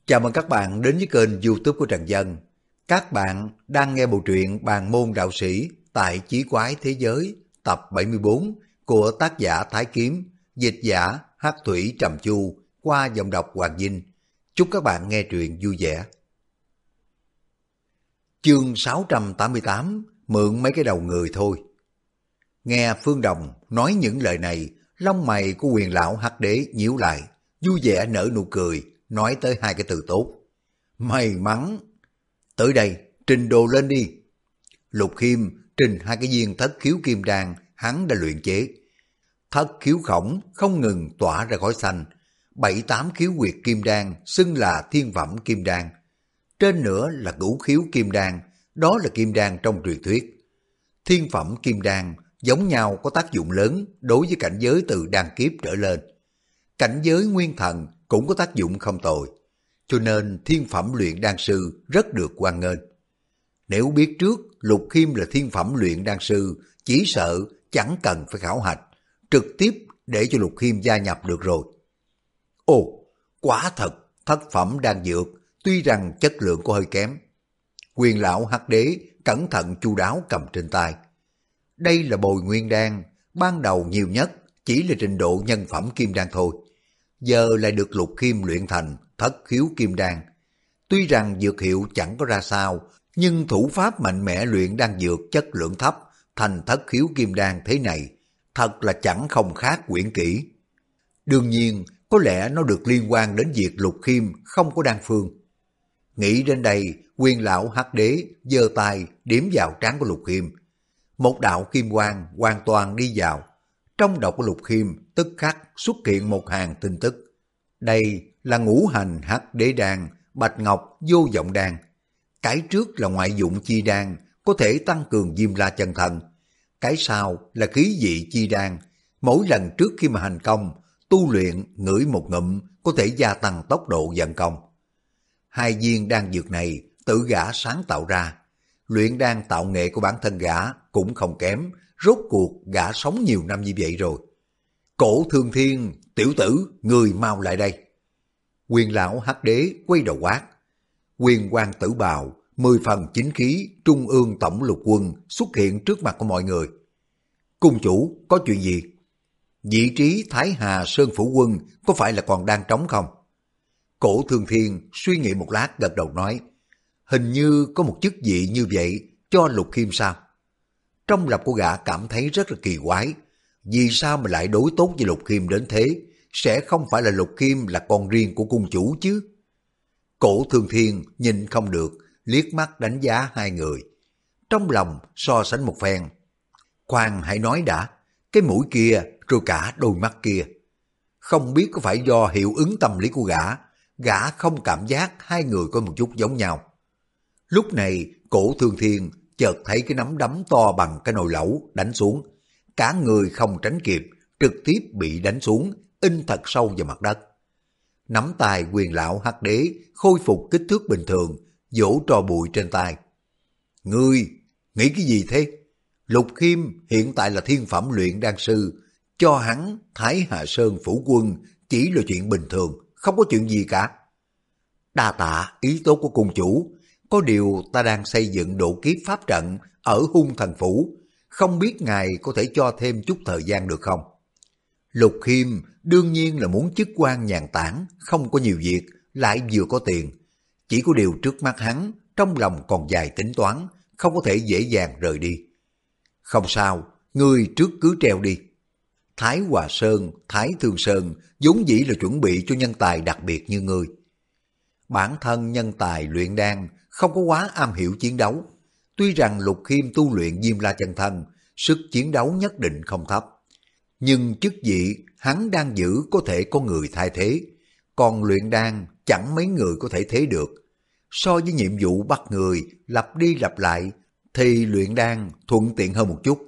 Chào mừng các bạn đến với kênh YouTube của Trần Dân. Các bạn đang nghe bộ truyện Bàn môn đạo sĩ tại Chí Quái Thế Giới tập 74 của tác giả Thái Kiếm, dịch giả Hắc Thủy Trầm Chu qua giọng đọc Hoàng Vinh. Chúc các bạn nghe truyện vui vẻ. Chương 688, mượn mấy cái đầu người thôi. Nghe Phương Đồng nói những lời này, lông mày của Quyền lão Hắc Đế nhíu lại, vui vẻ nở nụ cười, nói tới hai cái từ tốt. May mắn. Tới đây, trình đồ lên đi. Lục Khiêm trình hai cái viên thất khiếu kim đan hắn đã luyện chế. Thất khiếu khổng không ngừng tỏa ra khói xanh, 7-8 khiếu huyệt kim đan xưng là thiên phẩm kim đan. Trên nữa là cửu khiếu kim đan, đó là kim đan trong truyền thuyết. Thiên phẩm kim đan giống nhau có tác dụng lớn đối với cảnh giới từ đan kiếp trở lên. Cảnh giới nguyên thần cũng có tác dụng không tồi, cho nên thiên phẩm luyện đan sư rất được hoan nghênh. Nếu biết trước Lục Khiêm là thiên phẩm luyện đan sư, chỉ sợ chẳng cần phải khảo hạch, trực tiếp để cho Lục Khiêm gia nhập được rồi. Ồ, quả thật, thất phẩm đan dược, tuy rằng chất lượng có hơi kém. Quyền lão Hắc Đế cẩn thận chu đáo cầm trên tay. Đây là bồi nguyên đan, ban đầu nhiều nhất chỉ là trình độ nhân phẩm kim đan thôi. Giờ lại được Lục Khiêm luyện thành thất khiếu kim đan. Tuy rằng dược hiệu chẳng có ra sao, nhưng thủ pháp mạnh mẽ luyện đan dược chất lượng thấp thành thất khiếu kim đan thế này, thật là chẳng không khác quyển kỹ. Đương nhiên, có lẽ nó được liên quan đến việc Lục Khiêm không có đan phương. Nghĩ đến đây, Quyền lão Hắc Đế giơ tay điểm vào trán của Lục Khiêm. Một đạo kim quang hoàn toàn đi vào. Trong đầu của Lục Khiêm tức khắc xuất hiện một hàng tin tức. Đây là ngũ hành hắc đế đan, bạch ngọc vô vọng đan. Cái trước là ngoại dụng chi đan, có thể tăng cường diêm la chân thần. Cái sau là khí vị chi đan, mỗi lần trước khi mà hành công, tu luyện ngửi một ngụm có thể gia tăng tốc độ vận công. Hai viên đan dược này tự gã sáng tạo ra. Luyện đan tạo nghệ của bản thân gã cũng không kém, rốt cuộc gã sống nhiều năm như vậy rồi. Cổ Thương Thiên, tiểu tử, người mau lại đây. Quyền lão Hắc Đế quay đầu quát. Quyền quang tử bào, 10 phần chính khí, trung ương tổng lục quân xuất hiện trước mặt của mọi người. Cung chủ, có chuyện gì? Vị trí Thái Hà Sơn Phủ Quân có phải là còn đang trống không? Cổ Thương Thiên suy nghĩ một lát gật đầu nói. Hình như có một chức vị như vậy cho Lục Khiêm sao? Trong lòng của gã cảm thấy rất là kỳ quái. Vì sao mà lại đối tốt với Lục Khiêm đến thế? Sẽ không phải là Lục Khiêm là con riêng của cung chủ chứ? Cổ Thương Thiên nhìn không được, liếc mắt đánh giá hai người. Trong lòng so sánh một phen. Khoan hãy nói đã, cái mũi kia rồi cả đôi mắt kia. Không biết có phải do hiệu ứng tâm lý của gã không cảm giác hai người có một chút giống nhau. Lúc này Cổ Thương Thiên chợt thấy cái nắm đấm to bằng cái nồi lẩu đánh xuống. Cả người không tránh kịp, trực tiếp bị đánh xuống, in thật sâu vào mặt đất. Nắm tay Quyền lão Hắc Đế khôi phục kích thước bình thường, vỗ tro bụi trên tay. Ngươi, nghĩ cái gì thế? Lục Khiêm hiện tại là thiên phẩm luyện đan sư, cho hắn Thái Hà Sơn Phủ Quân chỉ là chuyện bình thường, không có chuyện gì cả. Đa tạ ý tốt của cung chủ, có điều ta đang xây dựng độ kiếp pháp trận ở Hung Thần Phủ, không biết ngài có thể cho thêm chút thời gian được không? Lục Khiêm đương nhiên là muốn chức quan nhàn tản, không có nhiều việc, lại vừa có tiền. Chỉ có điều trước mắt hắn, trong lòng còn dài tính toán, không có thể dễ dàng rời đi. Không sao, ngươi trước cứ treo đi. Thái Hòa Sơn, Thái Thương Sơn vốn dĩ là chuẩn bị cho nhân tài đặc biệt như ngươi. Bản thân nhân tài luyện đan không có quá am hiểu chiến đấu. Tuy rằng Lục Khiêm tu luyện diêm la chân thân, sức chiến đấu nhất định không thấp. Nhưng chức vị hắn đang giữ có thể có người thay thế, còn luyện đan chẳng mấy người có thể thế được. So với nhiệm vụ bắt người lặp đi lặp lại thì luyện đan thuận tiện hơn một chút.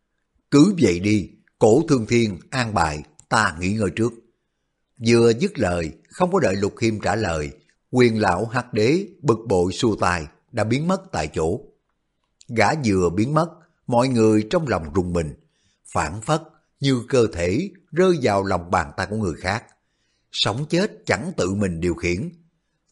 Cứ vậy đi, Cổ Thương Thiên an bài, ta nghỉ ngơi trước. Vừa dứt lời, không có đợi Lục Khiêm trả lời, Quyền lão Hắc Đế bực bội xua tay, đã biến mất tại chỗ. Gã vừa biến mất, mọi người trong lòng rùng mình, phảng phất như cơ thể rơi vào lòng bàn tay của người khác. Sống chết chẳng tự mình điều khiển.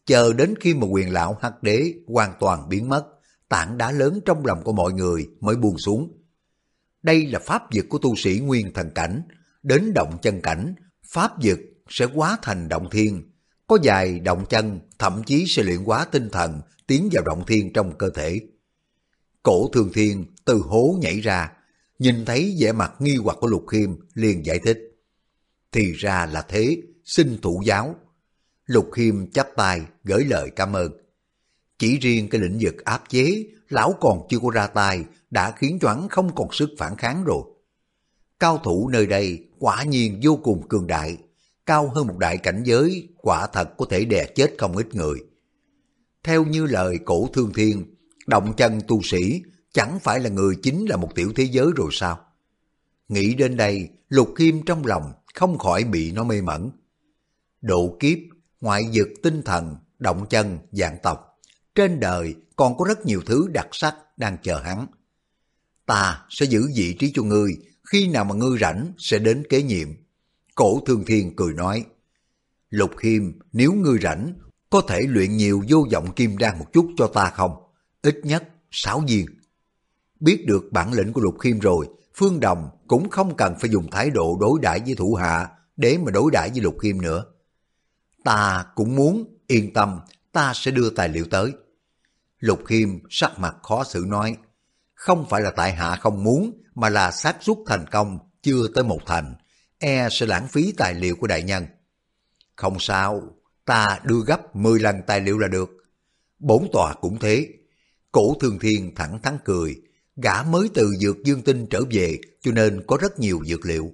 chờ đến khi mà Quyền lão Hắc Đế hoàn toàn biến mất, tảng đá lớn trong lòng của mọi người mới buông xuống. Đây là pháp vực của tu sĩ nguyên thần cảnh, đến động chân cảnh, pháp vực sẽ hóa thành động thiên, có vài động chân thậm chí sẽ luyện hóa tinh thần tiến vào động thiên trong cơ thể. Cổ Thương Thiên từ hố nhảy ra, nhìn thấy vẻ mặt nghi hoặc của Lục Khiêm liền giải thích. Thì ra là thế, xin thụ giáo. Lục Khiêm chắp tay gửi lời cảm ơn. Chỉ riêng cái lĩnh vực áp chế, lão còn chưa có ra tay, đã khiến cho hắn không còn sức phản kháng rồi. Cao thủ nơi đây quả nhiên vô cùng cường đại, cao hơn một đại cảnh giới, quả thật có thể đè chết không ít người. Theo như lời Cổ Thương Thiên, động chân tu sĩ chẳng phải là người chính là một tiểu thế giới rồi sao? Nghĩ đến đây, Lục Khiêm trong lòng không khỏi bị nó mê mẩn. Độ kiếp, ngoại vực tinh thần, động chân, vạn tộc. Trên đời còn có rất nhiều thứ đặc sắc đang chờ hắn. Ta sẽ giữ vị trí cho ngươi, khi nào mà ngươi rảnh sẽ đến kế nhiệm. Cổ Thương Thiên cười nói, Lục Khiêm, nếu ngươi rảnh, có thể luyện nhiều vô vọng kim đan một chút cho ta không? Ít nhất 6 viên. Biết được bản lĩnh của Lục Khiêm rồi, Phương Đồng cũng không cần phải dùng thái độ đối đãi với thủ hạ để mà đối đãi với Lục Khiêm nữa. Ta cũng muốn, yên tâm, ta sẽ đưa tài liệu tới. Lục Khiêm sắc mặt khó xử nói, không phải là tại hạ không muốn, mà là xác suất thành công chưa tới 1 thành, e sẽ lãng phí tài liệu của đại nhân. Không sao, ta đưa gấp 10 lần tài liệu là được. 4 tòa cũng thế. Cổ Thương Thiên thẳng thắn cười, gã mới từ Dược Dương Tinh trở về cho nên có rất nhiều dược liệu.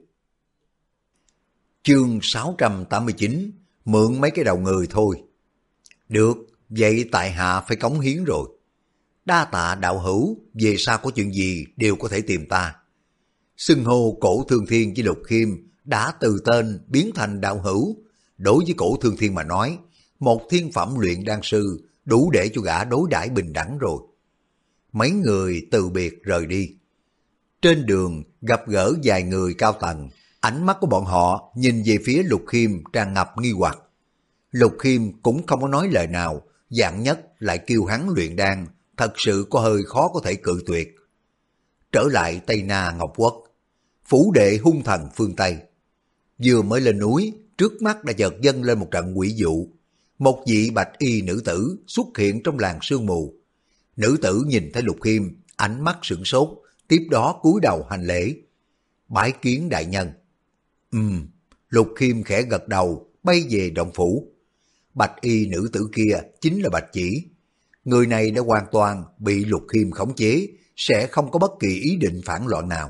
Chương 689, mượn mấy cái đầu người thôi. Được, vậy tại hạ phải cống hiến rồi. Đa tạ đạo hữu, về sau có chuyện gì đều có thể tìm ta. Xưng hô Cổ Thương Thiên với Lục Khiêm đã từ tên biến thành đạo hữu. Đối với Cổ Thương Thiên mà nói, một thiên phẩm luyện đan sư đủ để cho gã đối đãi bình đẳng rồi. Mấy người từ biệt rời đi. Trên đường gặp gỡ vài người cao tầng, ánh mắt của bọn họ nhìn về phía Lục Khiêm tràn ngập nghi hoặc. Lục Khiêm cũng không có nói lời nào, dạng nhất lại kêu hắn luyện đan, thật sự có hơi khó có thể cự tuyệt. Trở lại Tây Na Ngọc Quốc, phủ đệ hung thần phương Tây. Vừa mới lên núi, trước mắt đã chợt dâng lên một trận quỷ dụ. Một vị bạch y nữ tử xuất hiện trong làng sương mù. Nữ tử nhìn thấy Lục Khiêm, ánh mắt sửng sốt, tiếp đó cúi đầu hành lễ. Bái kiến đại nhân. Lục Khiêm khẽ gật đầu, bay về động phủ. Bạch y nữ tử kia chính là Bạch Chỉ. Người này đã hoàn toàn bị Lục Khiêm khống chế, sẽ không có bất kỳ ý định phản loạn nào.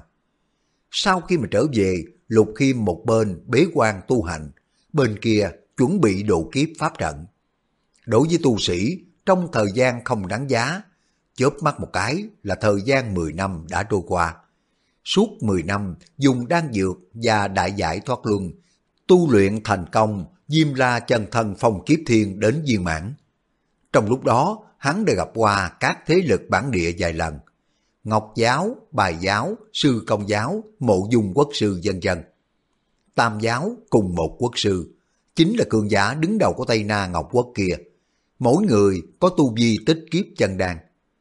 Sau khi mà trở về, Lục Khiêm một bên bế quan tu hành, bên kia chuẩn bị độ kiếp pháp trận. Đối với tu sĩ, trong thời gian không đáng giá, chớp mắt một cái là thời gian 10 năm đã trôi qua. Suốt 10 năm dùng đan dược và đại giải thoát luân, tu luyện thành công Diêm La chân thân phong kiếp thiên đến viên mãn. Trong lúc đó, hắn đã gặp qua các thế lực bản địa vài lần. Ngọc giáo, Bài giáo, Sư Công giáo, Mộ Dung quốc sư vân vân. Tam giáo cùng một quốc sư, chính là cường giả đứng đầu của Tây Na Ngọc Quốc kia. Mỗi người có tu vi tích kiếp chân đan.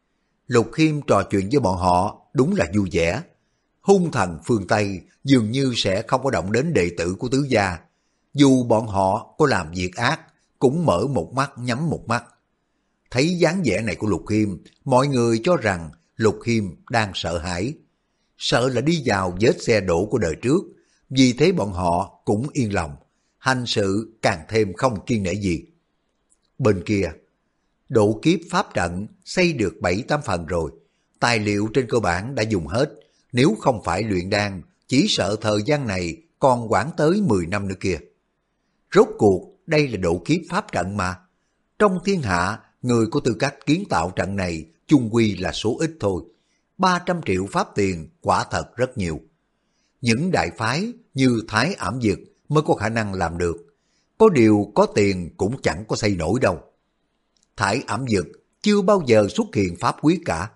Lục Khiêm trò chuyện với bọn họ đúng là vui vẻ. Hung thần phương Tây dường như sẽ không có động đến đệ tử của tứ gia. Dù bọn họ có làm việc ác, cũng mở một mắt nhắm một mắt. Thấy dáng vẻ này của Lục Khiêm, mọi người cho rằng Lục Khiêm đang sợ hãi. Sợ là đi vào vết xe đổ của đời trước, vì thế bọn họ cũng yên lòng, hành sự càng thêm không kiên nể gì. Bên kia, độ kiếp pháp trận xây được 7-8 phần rồi, tài liệu trên cơ bản đã dùng hết, nếu không phải luyện đan, chỉ sợ thời gian này còn quãng tới 10 năm nữa kia. Rốt cuộc đây là độ kiếp pháp trận mà. Trong thiên hạ, người có tư cách kiến tạo trận này chung quy là số ít thôi. 300 triệu pháp tiền quả thật rất nhiều. Những đại phái như Thái Ảm Dực mới có khả năng làm được. Có điều có tiền cũng chẳng có xây nổi đâu. Thái Ảm Dực chưa bao giờ xuất hiện pháp quý cả.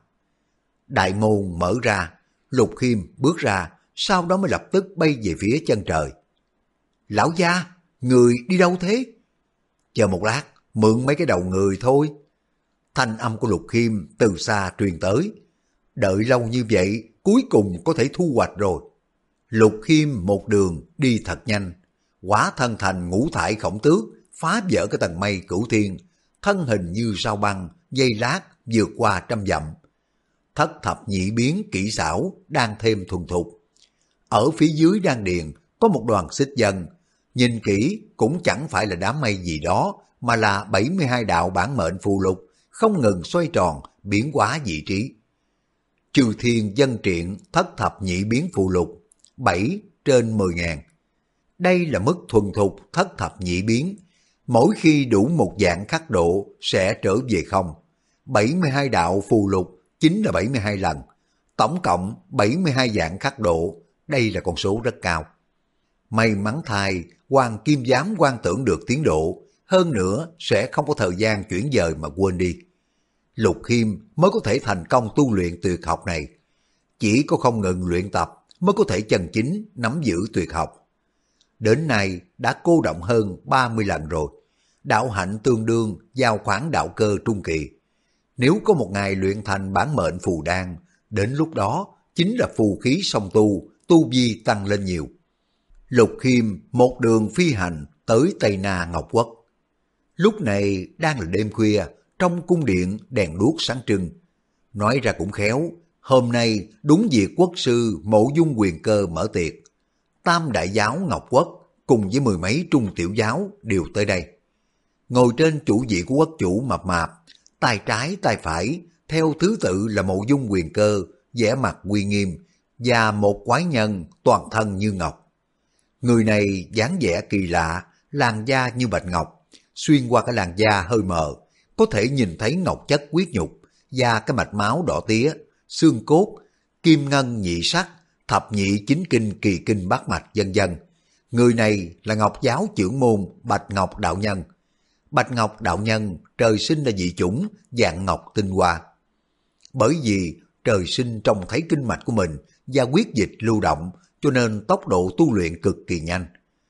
Đại môn mở ra, Lục Khiêm bước ra, sau đó mới lập tức bay về phía chân trời. Lão gia, người đi đâu thế? Chờ một lát, mượn mấy cái đầu người thôi. Thanh âm của Lục Khiêm từ xa truyền tới. Đợi lâu như vậy, cuối cùng có thể thu hoạch rồi. Lục Khiêm một đường đi thật nhanh, hóa thân thành ngũ thải khổng tước, phá vỡ cái tầng mây cửu thiên, thân hình như sao băng, giây lát vượt qua 100 dặm. Thất thập nhị biến kỹ xảo đang thêm thuần thục. Ở phía dưới đan điền có một đoàn xích dân, nhìn kỹ cũng chẳng phải là đám mây gì đó, mà là 72 đạo bản mệnh phù lục, không ngừng xoay tròn, biến hóa vị trí. Chư thiên dân triện thất thập nhị biến phù lục, 7 trên 10.000. Đây là mức thuần thục thất thập nhị biến. Mỗi khi đủ một dạng khắc độ sẽ trở về không. 72 đạo phù lục chính là 72 lần. Tổng cộng 72 dạng khắc độ. Đây là con số rất cao. May mắn thay, Hoàng Kim Giám quan tưởng được tiến độ. Hơn nữa sẽ không có thời gian chuyển dời mà quên đi. Lục Khiêm mới có thể thành công tu luyện tuyệt học này. Chỉ có không ngừng luyện tập mới có thể chân chính nắm giữ tuyệt học. Đến nay đã cô động hơn 30 lần rồi. Đạo hạnh tương đương vào khoảng đạo cơ trung kỳ. Nếu có một ngày luyện thành bản mệnh phù đan, đến lúc đó chính là phù khí song tu vi tăng lên nhiều. Lục Khiêm một đường phi hành tới Tây Na Ngọc Quốc. Lúc này đang là đêm khuya, trong cung điện đèn đuốc sáng trưng. Nói ra cũng khéo, hôm nay đúng dịp quốc sư Mộ Dung Quyền Cơ mở tiệc. Tam đại giáo Ngọc Quốc cùng với 10 mấy trung tiểu giáo đều tới đây. Ngồi trên chủ vị của quốc chủ mập mạp, tay trái tay phải theo thứ tự là Mộ Dung Quyền Cơ, vẻ mặt uy nghiêm, và một quái nhân toàn thân như ngọc. Người này dáng vẻ kỳ lạ, làn da như bạch ngọc, xuyên qua cái làn da hơi mờ, có thể nhìn thấy ngọc chất huyết nhục và cái mạch máu đỏ tía, xương cốt, kim ngân nhị sắc, thập nhị chính kinh kỳ kinh bát mạch vân vân. Người này là Ngọc giáo trưởng môn Bạch Ngọc đạo nhân. Bạch Ngọc đạo nhân trời sinh là dị chủng dạng ngọc tinh hoa. Bởi vì trời sinh trông thấy kinh mạch của mình và huyết dịch lưu động, cho nên tốc độ tu luyện cực kỳ nhanh.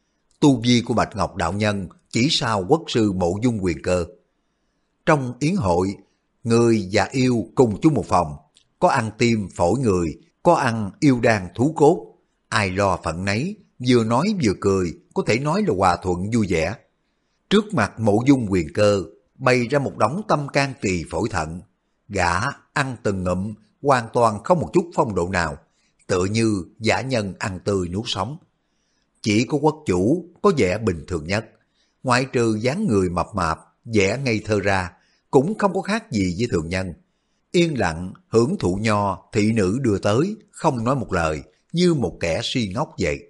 Tu vi của Bạch Ngọc đạo nhân chỉ sau quốc sư Mộ Dung Quyền Cơ. Trong yến hội, người và yêu cùng chung một phòng, có ăn tim phổi người, có ăn yêu đan thú cốt, ai lo phận nấy, vừa nói vừa cười, có thể nói là hòa thuận vui vẻ. Trước mặt Mộ Dung Quyền Cơ bày ra một đống tâm can tỳ phổi thận, gã ăn từng ngụm, hoàn toàn không một chút phong độ nào, tựa như dã nhân ăn tươi nuốt sống. Chỉ có quốc chủ có vẻ bình thường nhất, ngoại trừ dáng người mập mạp, vẻ ngây thơ ra, cũng không có khác gì với thường nhân. Yên lặng hưởng thụ nho thị nữ đưa tới, không nói một lời, như một kẻ si ngốc vậy.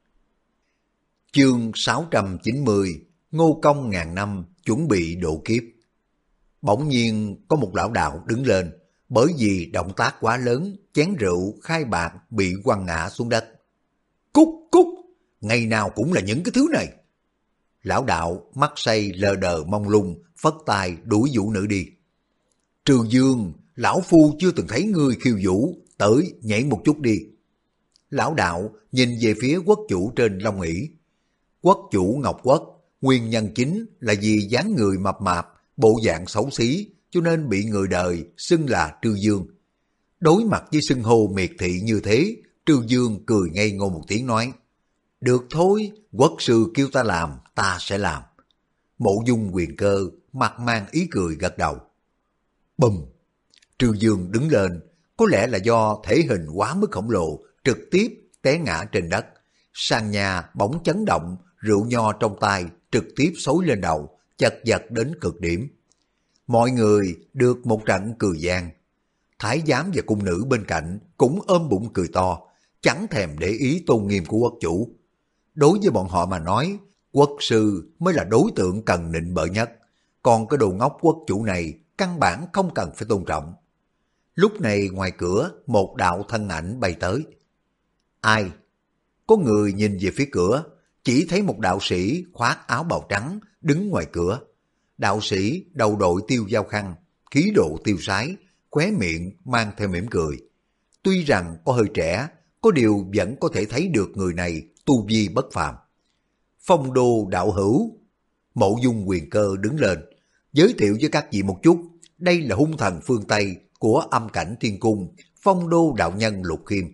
Chương 690, Ngô Công ngàn năm chuẩn bị độ kiếp. Bỗng nhiên có một lão đạo đứng lên, bởi vì động tác quá lớn, chén rượu khai bạc bị quăng ngã xuống đất. Cút, cút, ngày nào cũng là những cái thứ này. Lão đạo mắt say lờ đờ mông lung, phất tay đuổi vũ nữ đi. Trừ Dương, lão phu chưa từng thấy ngươi khiêu vũ, tới nhảy một chút đi. Lão đạo nhìn về phía quốc chủ trên long ỷ. Quốc chủ Ngọc Quốc, nguyên nhân chính là vì dáng người mập mạp, bộ dạng xấu xí, cho nên bị người đời xưng là Trư Dương. Đối mặt với xưng hô miệt thị như thế, Trư Dương cười ngây ngô một tiếng nói, được thôi, quốc sư kêu ta làm, ta sẽ làm. Mộ Dung Quyền Cơ mặt mang ý cười gật đầu. Bùm! Trư Dương đứng lên, có lẽ là do thể hình quá mức khổng lồ, trực tiếp té ngã trên đất. Sàn nhà bỗng chấn động, rượu nho trong tay trực tiếp xối lên đầu, chật vật đến cực điểm. Mọi người được một trận cười gian. Thái giám và cung nữ bên cạnh cũng ôm bụng cười to, chẳng thèm để ý tôn nghiêm của quốc chủ. Đối với bọn họ mà nói, quốc sư mới là đối tượng cần nịnh bợ nhất, còn cái đồ ngốc quốc chủ này căn bản không cần phải tôn trọng. Lúc này ngoài cửa một đạo thân ảnh bay tới. Ai? Có người nhìn về phía cửa, chỉ thấy một đạo sĩ khoác áo bào trắng đứng ngoài cửa. Đạo sĩ đầu đội tiêu dao khăn, khí độ tiêu sái, khóe miệng mang theo mỉm cười. Tuy rằng có hơi trẻ, có điều vẫn có thể thấy được người này tu vi bất phàm. Phong đô đạo hữu. Mộ Dung Quyền Cơ đứng lên, Giới thiệu với các vị một chút, đây là hung thần phương Tây của âm cảnh thiên cung, Phong Đô đạo nhân Lục Khiêm.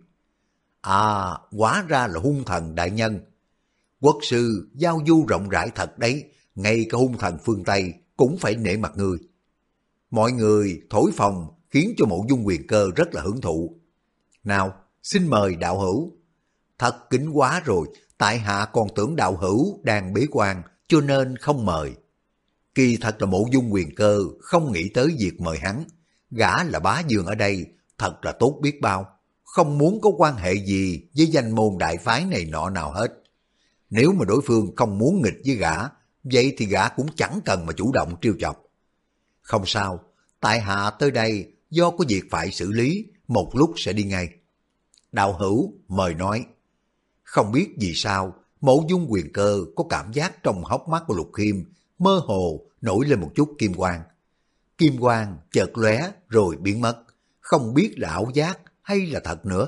À, hóa ra là hung thần đại nhân. Quốc sư giao du rộng rãi thật đấy, ngay cả hung thần phương Tây cũng phải nể mặt người. Mọi người thổi phồng khiến cho Mộ Dung Quyền Cơ rất là hưởng thụ. Nào, xin mời đạo hữu. Thật kính quá rồi, tại hạ còn tưởng đạo hữu đang bế quan cho nên không mời. Kỳ thật là Mộ Dung Quyền Cơ không nghĩ tới việc mời hắn. Gã là bá vương ở đây, thật là tốt biết bao. Không muốn có quan hệ gì với danh môn đại phái này nọ nào hết. Nếu mà đối phương không muốn nghịch với gã, vậy thì gã cũng chẳng cần mà chủ động trêu chọc. Không sao, tại hạ tới đây do có việc phải xử lý, một lúc sẽ đi ngay. Đạo hữu mời nói. Không biết vì sao, Mộ Dung Quyền Cơ có cảm giác trong hốc mắt của Lục Khiêm mơ hồ nổi lên một chút kim quang. Kim quang chợt lóe rồi biến mất, không biết là ảo giác hay là thật nữa.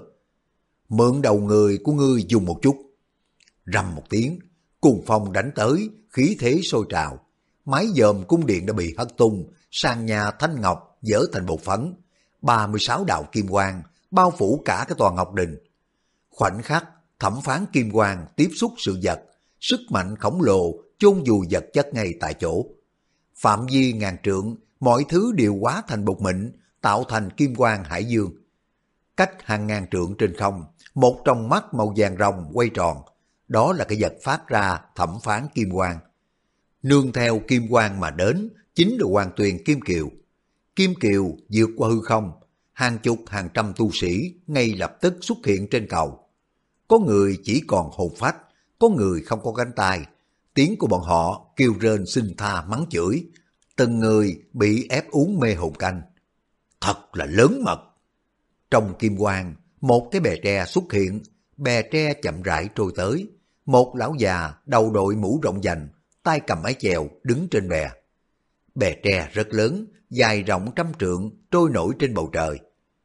Mượn đầu người của ngươi dùng một chút. Rầm một tiếng, cuồng phong đánh tới, khí thế sôi trào. Mái dòm cung điện đã bị hất tung, sàn nhà thanh ngọc dỡ thành bột phấn. 36 đạo kim quang bao phủ cả cái tòa ngọc đình. Khoảnh khắc, thẩm phán kim quang tiếp xúc sự vật, sức mạnh khổng lồ chôn vùi vật chất ngay tại chỗ. Phạm vi ngàn trượng, mọi thứ đều hóa thành bột mịn, tạo thành kim quang hải dương. Cách hàng ngàn trượng trên không, một trong mắt màu vàng rồng quay tròn, đó là cái vật phát ra thẩm phán kim quang. Nương theo kim quang mà đến, chính là Hoàng Tuyền Kim Kiều. Kim Kiều vượt qua hư không, hàng chục hàng trăm tu sĩ ngay lập tức xuất hiện trên cầu. Có người chỉ còn hồn phách, có người không có cánh tay. Tiếng của bọn họ kêu rên xin tha mắng chửi, từng người bị ép uống mê hồn canh. Thật là lớn mật. Trong kim quang, một cái bè tre xuất hiện, bè tre chậm rãi trôi tới. Một lão già đầu đội mũ rộng vành, tay cầm mái chèo đứng trên bè. Bè tre rất lớn, dài rộng trăm trượng, trôi nổi trên bầu trời.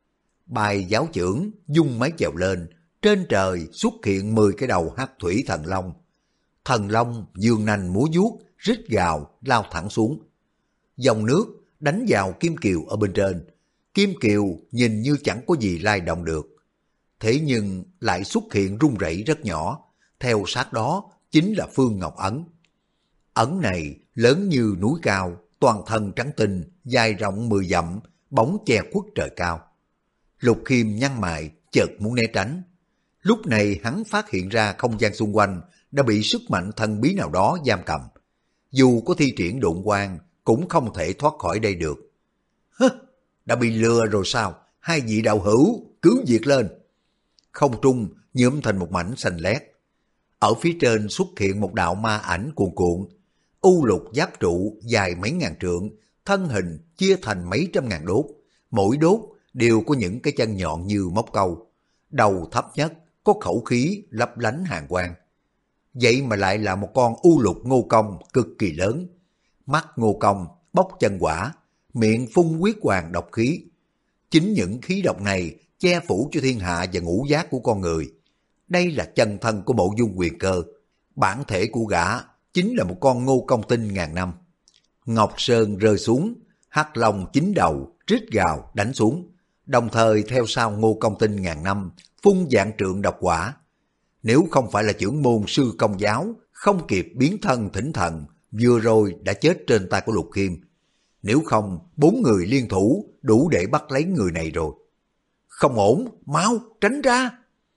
Bài giáo trưởng dung mái chèo lên, trên trời xuất hiện 10 cái đầu hắc thủy thần long. Thần long dương nanh múa vuốt, rít gào lao thẳng xuống. Dòng nước đánh vào kim kiều ở bên trên. Kim kiều nhìn như chẳng có gì lay động được. Thế nhưng lại xuất hiện rung rẩy rất nhỏ. Theo sát đó chính là Phương Ngọc Ấn. Ấn này lớn như núi cao, toàn thân trắng tinh, dài rộng 10 dặm, bóng che khuất trời cao. Lục Khiêm nhăn mày, chợt muốn né tránh. Lúc này hắn phát hiện ra không gian xung quanh đã bị sức mạnh thần bí nào đó giam cầm. Dù có thi triển độn quang cũng không thể thoát khỏi đây được. Hứ, đã bị lừa rồi sao? Hai vị đạo hữu, cứu việc lên. Không trung nhuộm thành một mảnh xanh lét. Ở phía trên xuất hiện một đạo ma ảnh cuồn cuộn. U lục giáp trụ dài mấy ngàn trượng, thân hình chia thành mấy trăm ngàn đốt. Mỗi đốt đều có những cái chân nhọn như móc câu. Đầu thấp nhất có khẩu khí lấp lánh hàn quang. Vậy mà lại là một con u lục ngô công cực kỳ lớn. Mắt ngô công bốc chân quả, miệng phun huyết hoàng độc khí. Chính những khí độc này che phủ cho thiên hạ và ngũ giác của con người. Đây là chân thân của Mộ Dung Quyền Cơ. Bản thể của gã chính là một con ngô công tinh ngàn năm. Ngọc Sơn rơi xuống, hắc long chín đầu rít gào đánh xuống, đồng thời theo sau ngô công tinh ngàn năm phun vạn trượng độc quả. Nếu không phải là trưởng môn sư công giáo không kịp biến thân thỉnh thần, vừa rồi đã chết trên tay của Lục Khiêm. Nếu không, 4 người liên thủ đủ để bắt lấy người này rồi. Không ổn, mau tránh ra.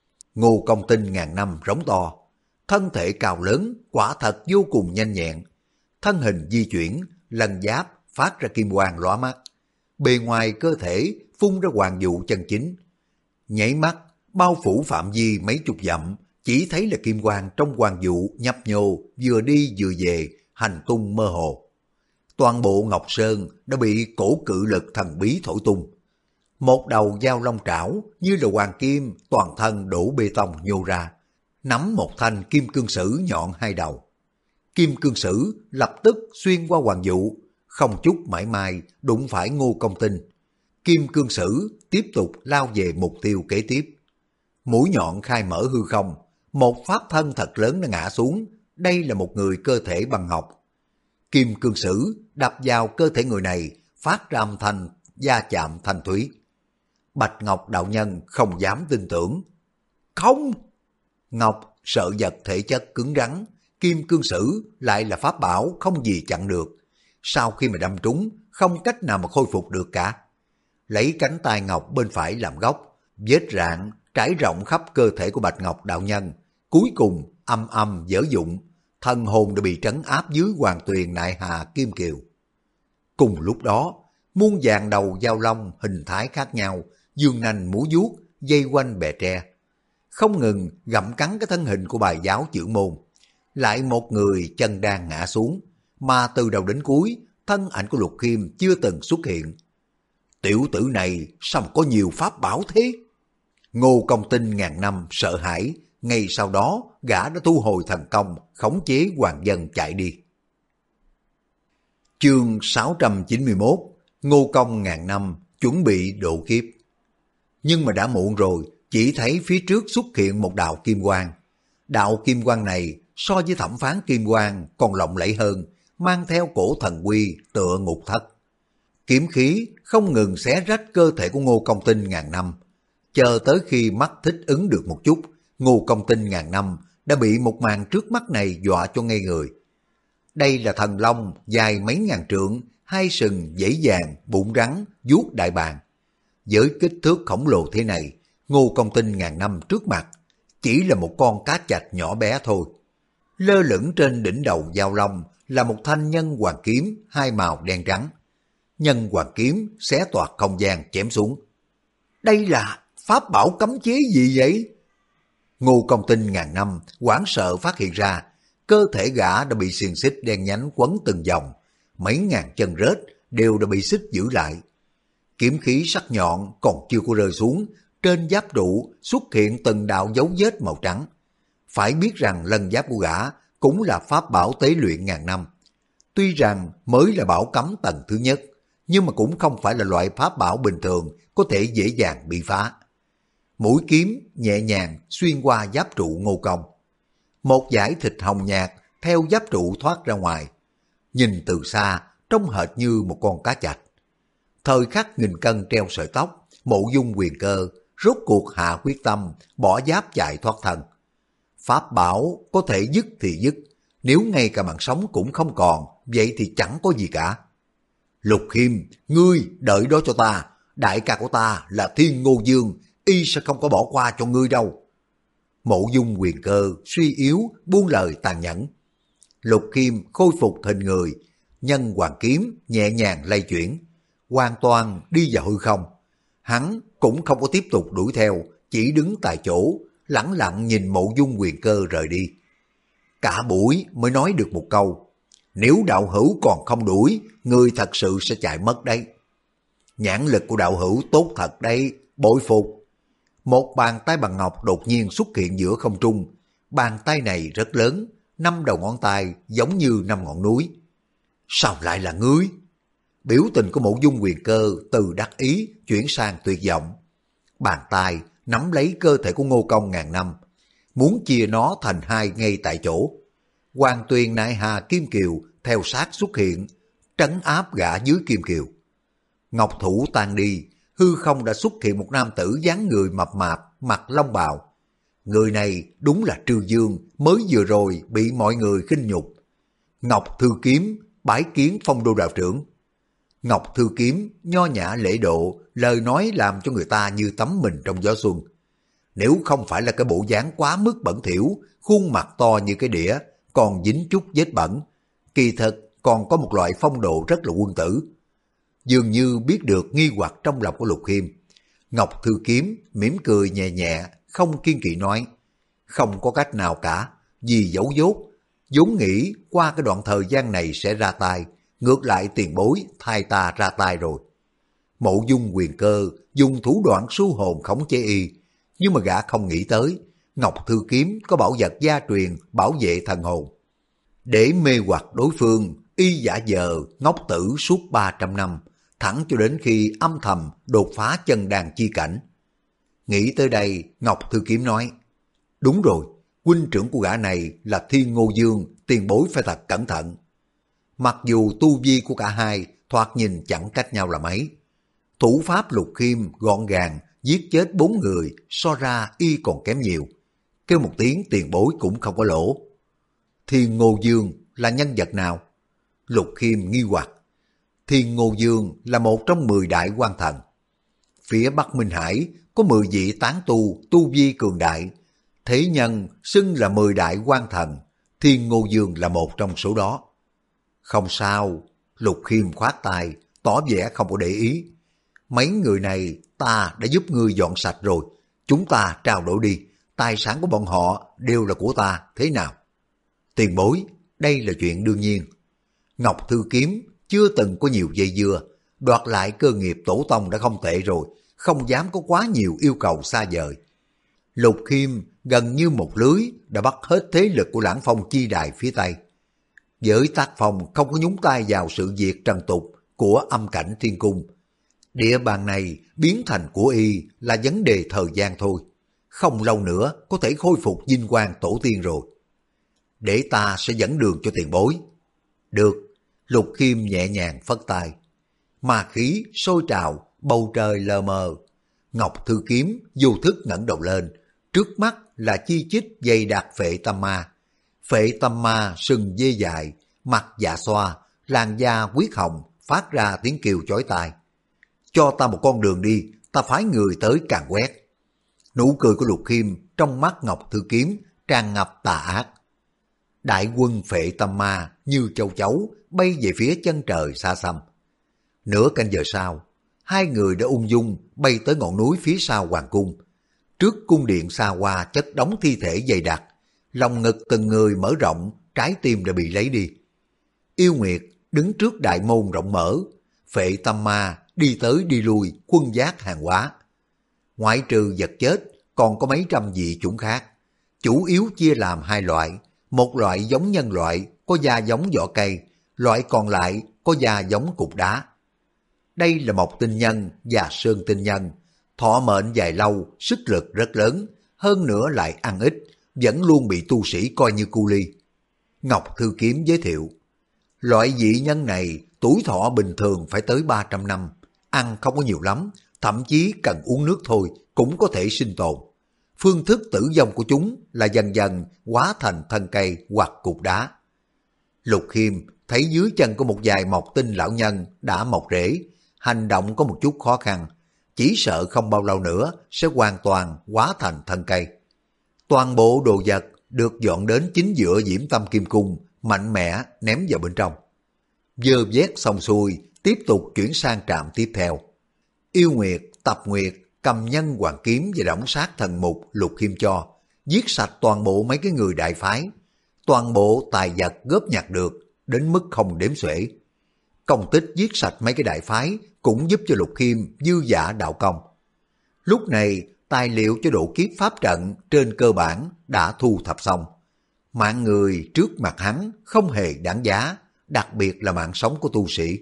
Ngô công tinh ngàn năm rống to, thân thể cao lớn, quả thật vô cùng nhanh nhẹn. Thân hình di chuyển, lần giáp phát ra kim quang lóa mắt. Bề ngoài cơ thể phun ra hoàng vụ chân chính. Nhảy mắt, bao phủ phạm vi mấy chục dặm, chỉ thấy là kim quang trong hoàng vụ nhấp nhô, vừa đi vừa về, hành tung mơ hồ. Toàn bộ Ngọc Sơn đã bị cổ cự lực thần bí thổi tung. Một đầu dao long trảo như là hoàng kim, toàn thân đổ bê tông nhô ra, nắm một thanh kim cương sử nhọn hai đầu. Kim cương sử lập tức xuyên qua hoàng vụ, không chút mãi mai đụng phải Ngô Công Tinh. Kim cương sử tiếp tục lao về mục tiêu kế tiếp. Mũi nhọn khai mở hư không, một pháp thân thật lớn đã ngã xuống. Đây là một người cơ thể bằng ngọc. Kim cương sử đập vào cơ thể người này, phát ra âm thanh va chạm thanh thúy. Bạch Ngọc đạo nhân không dám tin tưởng. Không! Ngọc sợ vật thể chất cứng rắn, kim cương sử lại là pháp bảo không gì chặn được. Sau khi mà đâm trúng, không cách nào mà khôi phục được cả. Lấy cánh tay Ngọc bên phải làm gốc, vết rạn trải rộng khắp cơ thể của Bạch Ngọc đạo nhân. Cuối cùng âm âm dở dụng, thần hồn đã bị trấn áp dưới hoàng tuyền nại hà kim kiều. Cùng lúc đó, muôn vàng đầu dao long hình thái khác nhau, dương nanh múa vuốt dây quanh bè tre, không ngừng gặm cắn cái thân hình của bài giáo trưởng môn. Lại một người chân đang ngã xuống, mà từ đầu đến cuối, thân ảnh của Lục Khiêm chưa từng xuất hiện. Tiểu tử này sao mà có nhiều pháp bảo thế? Ngô Công Tinh ngàn năm sợ hãi, ngay sau đó gã đã thu hồi thần công, khống chế hoàng dân chạy đi. Chương 691, Ngô Công ngàn năm chuẩn bị độ kiếp. Nhưng mà đã muộn rồi, chỉ thấy phía trước xuất hiện một đạo kim quang. Đạo kim quang này so với thẩm phán kim quang còn lộng lẫy hơn, mang theo cổ thần quy tựa ngục thất. Kiếm khí không ngừng xé rách cơ thể của Ngô Công Tinh ngàn năm. Chờ tới khi mắt thích ứng được một chút, Ngô Công Tinh ngàn năm đã bị một màn trước mắt này dọa cho ngây người. Đây là thần long dài mấy ngàn trượng, hai sừng dễ dàng, bụng rắn, vuốt đại bàng. Với kích thước khổng lồ thế này, Ngô Công Tinh ngàn năm trước mặt chỉ là một con cá chạch nhỏ bé thôi. Lơ lửng trên đỉnh đầu giao long là một thanh nhân hoàng kiếm hai màu đen trắng. Nhân hoàng kiếm xé toạc không gian chém xuống. Đây là pháp bảo cấm chế gì vậy? Ngô Công Tinh ngàn năm hoảng sợ phát hiện ra, cơ thể gã đã bị xiềng xích đen nhánh quấn từng vòng, mấy ngàn chân rết đều đã bị xích giữ lại. Kiếm khí sắc nhọn còn chưa có rơi xuống, trên giáp trụ xuất hiện từng đạo dấu vết màu trắng. Phải biết rằng lân giáp của gã cũng là pháp bảo tế luyện ngàn năm. Tuy rằng mới là bảo cấm tầng thứ nhất, nhưng mà cũng không phải là loại pháp bảo bình thường có thể dễ dàng bị phá. Mũi kiếm nhẹ nhàng xuyên qua giáp trụ Ngô Công. Một dải thịt hồng nhạt theo giáp trụ thoát ra ngoài. Nhìn từ xa trông hệt như một con cá chạch. Thời khắc nghìn cân treo sợi tóc, Mộ Dung Quyền Cơ rốt cuộc hạ quyết tâm bỏ giáp chạy thoát thân. Pháp bảo có thể dứt thì dứt, nếu ngay cả mạng sống cũng không còn, vậy thì chẳng có gì cả. Lục Khiêm, ngươi đợi đó cho ta, đại ca của ta là Thiên Ngô Dương, y sẽ không có bỏ qua cho ngươi đâu. Mộ Dung Quyền Cơ suy yếu buông lời tàn nhẫn. Lục Khiêm khôi phục hình người, nhân hoàng kiếm nhẹ nhàng lay chuyển, hoàn toàn đi vào hư không. Hắn cũng không có tiếp tục đuổi theo, chỉ đứng tại chỗ, lẳng lặng nhìn Mộ Dung Quyền Cơ rời đi. Cả buổi mới nói được một câu, nếu đạo hữu còn không đuổi, ngươi thật sự sẽ chạy mất đấy. Nhãn lực của đạo hữu tốt thật đấy, bội phục. Một bàn tay bằng ngọc đột nhiên xuất hiện giữa không trung. Bàn tay này rất lớn, 5 đầu ngón tay giống như 5 ngọn núi. Sao lại là ngươi? Biểu tình của Mộ Dung Quyền Cơ từ đắc ý chuyển sang tuyệt vọng. Bàn tay nắm lấy cơ thể của Ngô Công ngàn năm, muốn chia nó thành hai ngay tại chỗ. Hoàng tuyền nại hà kim kiều theo sát xuất hiện, trấn áp gã dưới kim kiều. Ngọc thủ tan đi, hư không đã xuất hiện một nam tử dáng người mập mạp, mặc long bào. Người này đúng là Trư Dương, mới vừa rồi bị mọi người khinh nhục. Ngọc Thư Kiếm bái kiến Phong Đô đạo trưởng. Ngọc Thư Kiếm nho nhã lễ độ, lời nói làm cho người ta như tắm mình trong gió xuân. Nếu không phải là cái bộ dáng quá mức bẩn thỉu, khuôn mặt to như cái đĩa, còn dính chút vết bẩn, kỳ thực còn có một loại phong độ rất là quân tử. Dường như biết được nghi hoặc trong lòng của Lục Khiêm, Ngọc Thư Kiếm mỉm cười nhẹ nhẹ, không kiên kỵ nói, không có cách nào cả, vì giấu dốt, vốn nghĩ qua cái đoạn thời gian này sẽ ra tay, ngược lại tiền bối thay ta ra tay rồi. Mộ Dung Quyền Cơ dùng thủ đoạn su hồn khống chế y, nhưng mà gã không nghĩ tới Ngọc Thư Kiếm có bảo vật gia truyền bảo vệ thần hồn. Để mê hoặc đối phương, y giả vờ ngốc tử suốt 300 năm, thẳng cho đến khi âm thầm đột phá chân đàn chi cảnh. Nghĩ tới đây, Ngọc Thư Kiếm nói, đúng rồi, huynh trưởng của gã này là Thiên Ngô Dương, tiền bối phải thật cẩn thận. mặc dù tu vi của cả hai thoạt nhìn chẳng cách nhau là mấy. Thủ pháp Lục Khiêm gọn gàng giết chết 4 người, so ra y còn kém nhiều. Kêu một tiếng tiền bối cũng không có lỗ. Thiên Ngô Dương là nhân vật nào? Lục Khiêm nghi hoặc. Thiên Ngô Dương là một trong 10 đại quan thần. Phía Bắc Minh Hải có 10 vị tán tu vi cường đại. Thế nhân xưng là 10 đại quan thần, Thiên Ngô Dương là một trong số đó. Không sao, Lục Khiêm khoát tay, tỏ vẻ không có để ý. Mấy người này ta đã giúp ngươi dọn sạch rồi, chúng ta trao đổi đi, tài sản của bọn họ đều là của ta, thế nào? Tiền bối, đây là chuyện đương nhiên. Ngọc Thư Kiếm chưa từng có nhiều dây dưa, đoạt lại cơ nghiệp tổ tông đã không tệ rồi, không dám có quá nhiều yêu cầu xa vời. Lục Khiêm gần như một lưới đã bắt hết thế lực của Lãng Phong chi đài phía Tây. Với tác phong không có nhúng tay vào sự việc trần tục của âm cảnh thiên cung, địa bàn này biến thành của y là vấn đề thời gian thôi. Không lâu nữa có thể khôi phục vinh quang tổ tiên rồi. Để ta sẽ dẫn đường cho tiền bối. Được, Lục Khiêm nhẹ nhàng phất tay. Ma khí sôi trào, bầu trời lờ mờ. Ngọc Thư Kiếm vô thức ngẩng đầu lên, trước mắt là chi chít dày đặc phệ tâm ma. Phệ tâm ma sừng dê dài, mặt dạ xoa, làn da huyết hồng, phát ra tiếng kêu chói tai. Cho ta một con đường đi, ta phái người tới càn quét. Nụ cười của Lục Khiêm trong mắt Ngọc Thư Kiếm tràn ngập tà ác. Đại quân phệ tâm ma như châu chấu bay về phía chân trời xa xăm. Nửa canh giờ sau, hai người đã ung dung bay tới ngọn núi phía sau hoàng cung. Trước cung điện xa hoa chất đống thi thể dày đặc, lòng ngực từng người mở rộng, trái tim đã bị lấy đi. Yêu Nguyệt đứng trước đại môn rộng mở, phệ tâm ma đi tới đi lui quân giác hàng hóa. Ngoại trừ vật chết, còn có mấy trăm vị chủng khác. Chủ yếu chia làm hai loại, một loại giống nhân loại, có da giống vỏ cây, loại còn lại có da giống cục đá. Đây là Mộc Tinh Nhân và Sơn Tinh Nhân, thọ mệnh dài lâu, sức lực rất lớn, hơn nữa lại ăn ít, vẫn luôn bị tu sĩ coi như cu ly. Ngọc Thư Kiếm giới thiệu, loại dị nhân này tuổi thọ bình thường phải tới 300 năm, ăn không có nhiều lắm, thậm chí cần uống nước thôi cũng có thể sinh tồn. Phương thức tử vong của chúng là dần dần hóa thành thân cây hoặc cục đá. Lục Khiêm thấy dưới chân của một vài mộc tinh lão nhân đã mọc rễ, hành động có một chút khó khăn, chỉ sợ không bao lâu nữa sẽ hoàn toàn hóa thành thân cây. Toàn bộ đồ vật được dọn đến chính giữa Diễm Tâm Kim Cung, mạnh mẽ ném vào bên trong. Dơ vét xong xuôi, tiếp tục chuyển sang trạm tiếp theo. Yêu Nguyệt, Tập Nguyệt cầm nhân hoàng kiếm và đổng sát thần mục Lục Khiêm cho, giết sạch toàn bộ mấy cái người đại phái, toàn bộ tài vật góp nhặt được đến mức không đếm xuể. Công tích giết sạch mấy cái đại phái cũng giúp cho Lục Khiêm dư dả đạo công. Lúc này tài liệu cho độ kiếp pháp trận trên cơ bản đã thu thập xong. Mạng người trước mặt hắn không hề đáng giá, đặc biệt là mạng sống của tu sĩ.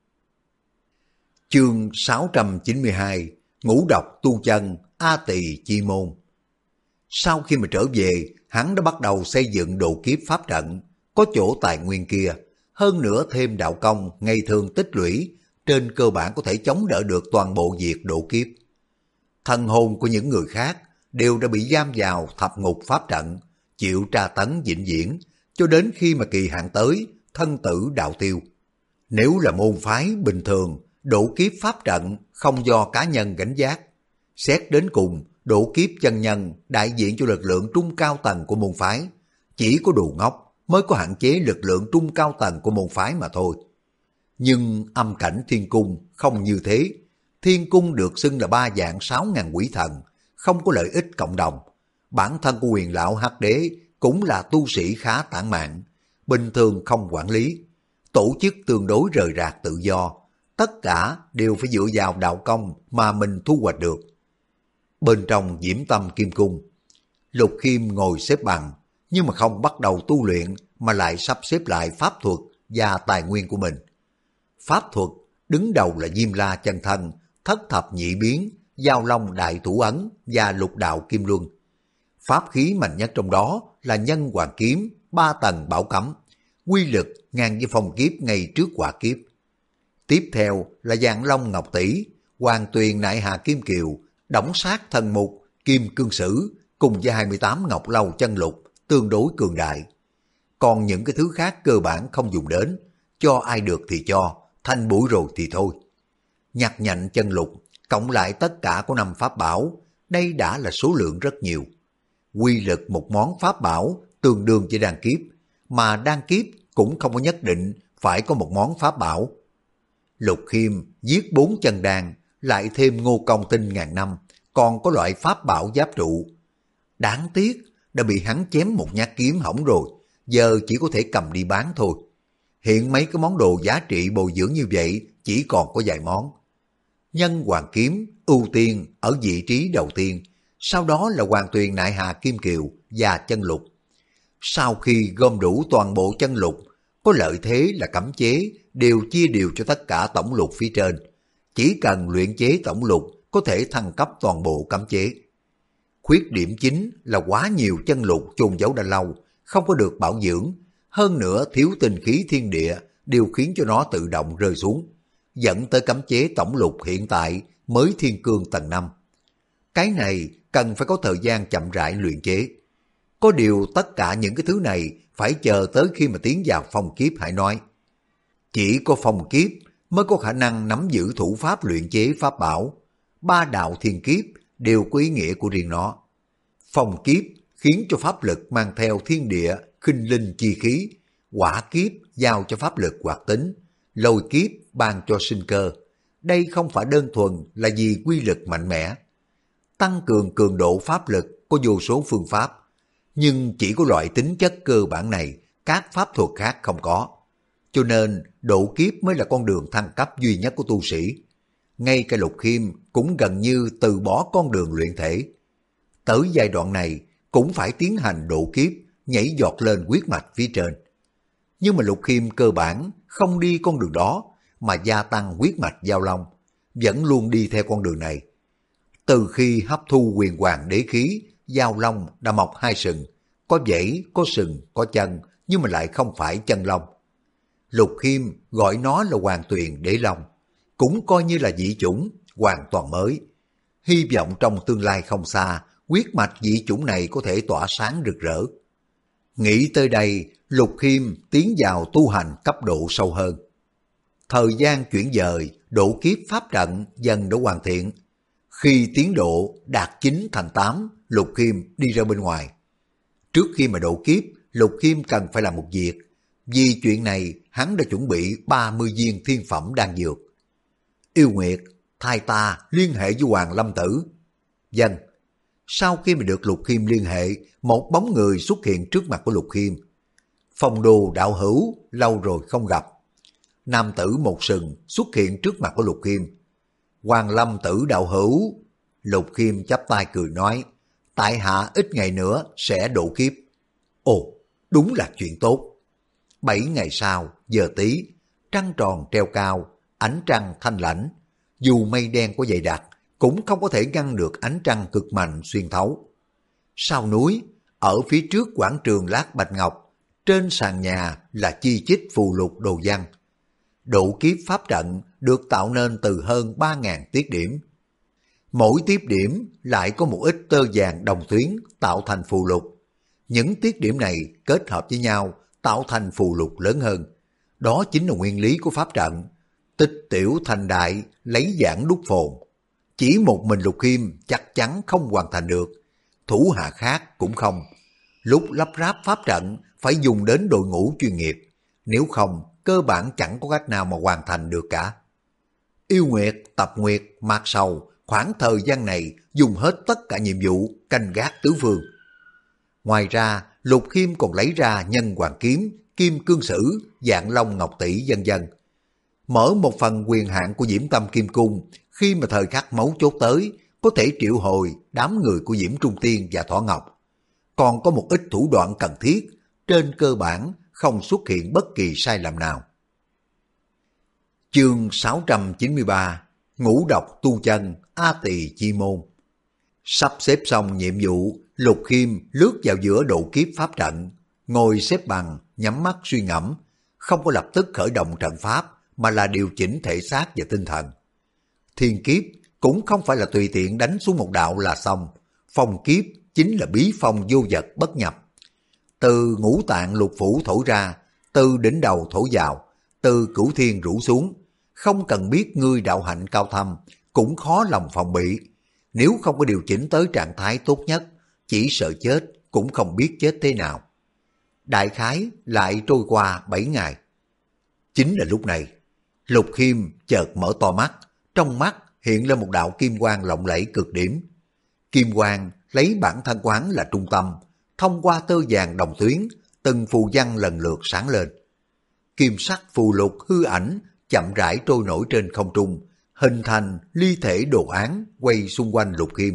Chương 692 Ngũ độc tu chân A Tỳ chi môn. Sau khi mà trở về, hắn đã bắt đầu xây dựng độ kiếp pháp trận, có chỗ tài nguyên kia, hơn nữa thêm đạo công ngày thường tích lũy, trên cơ bản có thể chống đỡ được toàn bộ việc độ kiếp. Thần hồn của những người khác đều đã bị giam vào thập ngục pháp trận, chịu tra tấn vĩnh viễn, cho đến khi mà kỳ hạn tới, thân tử đạo tiêu. Nếu là môn phái bình thường, độ kiếp pháp trận không do cá nhân gánh vác. Xét đến cùng, độ kiếp chân nhân đại diện cho lực lượng trung cao tầng của môn phái. Chỉ có đồ ngốc mới có hạn chế lực lượng trung cao tầng của môn phái mà thôi. Nhưng âm cảnh thiên cung không như thế. Thiên cung được xưng là 3 dạng 6.000 quỷ thần, không có lợi ích cộng đồng. Bản thân của Huyền lão Hắc Đế cũng là tu sĩ khá tản mạn, bình thường không quản lý. Tổ chức tương đối rời rạc tự do, tất cả đều phải dựa vào đạo công mà mình thu hoạch được. Bên trong Diễm Tâm Kim Cung, Lục Khiêm ngồi xếp bằng, nhưng mà không bắt đầu tu luyện mà lại sắp xếp lại pháp thuật và tài nguyên của mình. Pháp thuật đứng đầu là Diêm La chân thân, thất thập nhị biến, giao long đại thủ ấn và lục đạo kim luân. Pháp khí mạnh nhất trong đó là nhân hoàng kiếm, 3 tầng bảo cấm, quy lực ngang với phong kiếp ngay trước quả kiếp. Tiếp theo là Vạn Long Ngọc Tỷ, Hoàng Tuyền Nại Hà Kim Kiều, Đổng Sát Thần Mục, Kim Cương Sử cùng với 28 Ngọc Lâu Chân Lục tương đối cường đại. Còn những cái thứ khác cơ bản không dùng đến, cho ai được thì cho, thành bụi rồi thì thôi. Nhặt nhạnh chân lục, cộng lại tất cả có 5 pháp bảo, đây đã là số lượng rất nhiều. Quy lực một món pháp bảo tương đương với đan kiếp, mà đan kiếp cũng không có nhất định phải có một món pháp bảo. Lục Khiêm giết 4 chân đan, lại thêm Ngô Công Tinh ngàn năm, còn có loại pháp bảo giáp trụ. Đáng tiếc, đã bị hắn chém một nhát kiếm hỏng rồi, giờ chỉ có thể cầm đi bán thôi. Hiện mấy cái món đồ giá trị bồi dưỡng như vậy chỉ còn có vài món. Nhân Hoàng Kiếm ưu tiên ở vị trí đầu tiên, sau đó là Hoàng Tuyền Nại Hà Kim Kiều và chân lục. Sau khi gom đủ toàn bộ chân lục, có lợi thế là cấm chế đều chia đều cho tất cả tổng lục phía trên. Chỉ cần luyện chế tổng lục có thể thăng cấp toàn bộ cấm chế. Khuyết điểm chính là quá nhiều chân lục chôn giấu đã lâu, không có được bảo dưỡng, hơn nữa thiếu tinh khí thiên địa đều khiến cho nó tự động rơi xuống, dẫn tới cấm chế tổng lục hiện tại mới thiên cương tầng 5. Cái này cần phải có thời gian chậm rãi luyện chế. Có điều tất cả những cái thứ này phải chờ tới khi mà tiến vào phong kiếp hãy nói. Chỉ có phong kiếp mới có khả năng nắm giữ thủ pháp luyện chế pháp bảo. 3 đạo thiên kiếp đều có ý nghĩa của riêng nó. Phong kiếp khiến cho pháp lực mang theo thiên địa, khinh linh chi khí. Hỏa kiếp giao cho pháp lực hoạt tính. Lôi kiếp ban cho sinh cơ. Đây không phải đơn thuần là vì quy lực mạnh mẽ. Tăng cường cường độ pháp lực có vô số phương pháp. Nhưng chỉ có loại tính chất cơ bản này, các pháp thuật khác không có. Cho nên độ kiếp mới là con đường thăng cấp duy nhất của tu sĩ. Ngay cả Lục Khiêm cũng gần như từ bỏ con đường luyện thể. Tới giai đoạn này cũng phải tiến hành độ kiếp, nhảy giọt lên huyết mạch phía trên. Nhưng mà Lục Khiêm cơ bản không đi con đường đó, mà gia tăng huyết mạch giao long, vẫn luôn đi theo con đường này. Từ khi hấp thu huyền hoàng đế khí, giao long đã mọc 2 sừng, có vảy, có sừng, có chân, nhưng mà lại không phải chân long. Lục Khiêm gọi nó là Hoàng Tuyền Đế Long, cũng coi như là dị chủng hoàn toàn mới. Hy vọng trong tương lai không xa, huyết mạch dị chủng này có thể tỏa sáng rực rỡ. Nghĩ tới đây, Lục Khiêm tiến vào tu hành cấp độ sâu hơn. Thời gian chuyển dời, độ kiếp pháp trận dần đã hoàn thiện. Khi tiến độ đạt 9 thành 8, Lục Khiêm đi ra bên ngoài. Trước khi mà độ kiếp, Lục Khiêm cần phải làm một việc. Vì chuyện này, hắn đã chuẩn bị 30 viên thiên phẩm đan dược. Yêu Nguyệt, thay ta liên hệ với Hoàng Lâm Tử. Vâng. Sau khi mà được Lục Khiêm liên hệ, một bóng người xuất hiện trước mặt của Lục Khiêm. Phong Đồ đạo hữu, lâu rồi không gặp. Nam tử một sừng xuất hiện trước mặt của Lục Khiêm. Hoàng Lâm Tử đạo hữu. Lục Khiêm chắp tay cười nói, tại hạ ít ngày nữa sẽ độ kiếp. Ồ, đúng là chuyện tốt. 7 ngày sau, giờ Tý, trăng tròn treo cao, ánh trăng thanh lãnh. Dù mây đen có dày đặc, cũng không có thể ngăn được ánh trăng cực mạnh xuyên thấu. Sau núi, ở phía trước quảng trường Lát Bạch Ngọc, trên sàn nhà là chi chít phù lục đồ văn. Độ kiếp pháp trận được tạo nên từ hơn 3.000 tiết điểm. Mỗi tiết điểm lại có một ít tơ vàng đồng tuyến tạo thành phù lục. Những tiết điểm này kết hợp với nhau tạo thành phù lục lớn hơn. Đó chính là nguyên lý của pháp trận. Tích tiểu thành đại, lấy giảng đúc phồn. Chỉ một mình Lục Khiêm chắc chắn không hoàn thành được. Thủ hạ khác cũng không. Lúc lắp ráp pháp trận phải dùng đến đội ngũ chuyên nghiệp. Nếu không, cơ bản chẳng có cách nào mà hoàn thành được cả. Yêu Nguyệt, Tập Nguyệt, Mạc Sầu, khoảng thời gian này dùng hết tất cả nhiệm vụ canh gác tứ phương. Ngoài ra, Lục Khiêm còn lấy ra Nhân Hoàng Kiếm, Kim Cương Sử, Vạn Long Ngọc Tỷ vân vân. Mở một phần quyền hạn của Diễm Tâm Kim Cung, khi mà thời khắc mấu chốt tới, có thể triệu hồi đám người của Diễm Trung Tiên và Thỏ Ngọc. Còn có một ít thủ đoạn cần thiết, trên cơ bản không xuất hiện bất kỳ sai lầm nào. Chương 693, Ngũ độc tu chân, A Tỳ chi môn. Sắp xếp xong nhiệm vụ, Lục Khiêm lướt vào giữa độ kiếp pháp trận. ngồi xếp bằng, nhắm mắt suy ngẫm, không có lập tức khởi động trận pháp, mà là điều chỉnh thể xác và tinh thần. Thiên kiếp cũng không phải là tùy tiện đánh xuống một đạo là xong, phong kiếp chính là bí phong vô vật bất nhập. Từ ngũ tạng lục phủ thổi ra, từ đỉnh đầu thổi vào, từ cửu thiên rủ xuống, không cần biết ngươi đạo hạnh cao thâm, cũng khó lòng phòng bị. Nếu không có điều chỉnh tới trạng thái tốt nhất, chỉ sợ chết, cũng không biết chết thế nào. Đại khái lại trôi qua 7 ngày. Chính là lúc này, Lục Khiêm chợt mở to mắt, trong mắt hiện lên một đạo kim quang lộng lẫy cực điểm. Kim quang lấy bản thân quán là trung tâm, thông qua tơ vàng đồng tuyến, từng phù văn lần lượt sáng lên. Kim sắc phù lục hư ảnh chậm rãi trôi nổi trên không trung, hình thành ly thể đồ án quay xung quanh Lục Khiêm.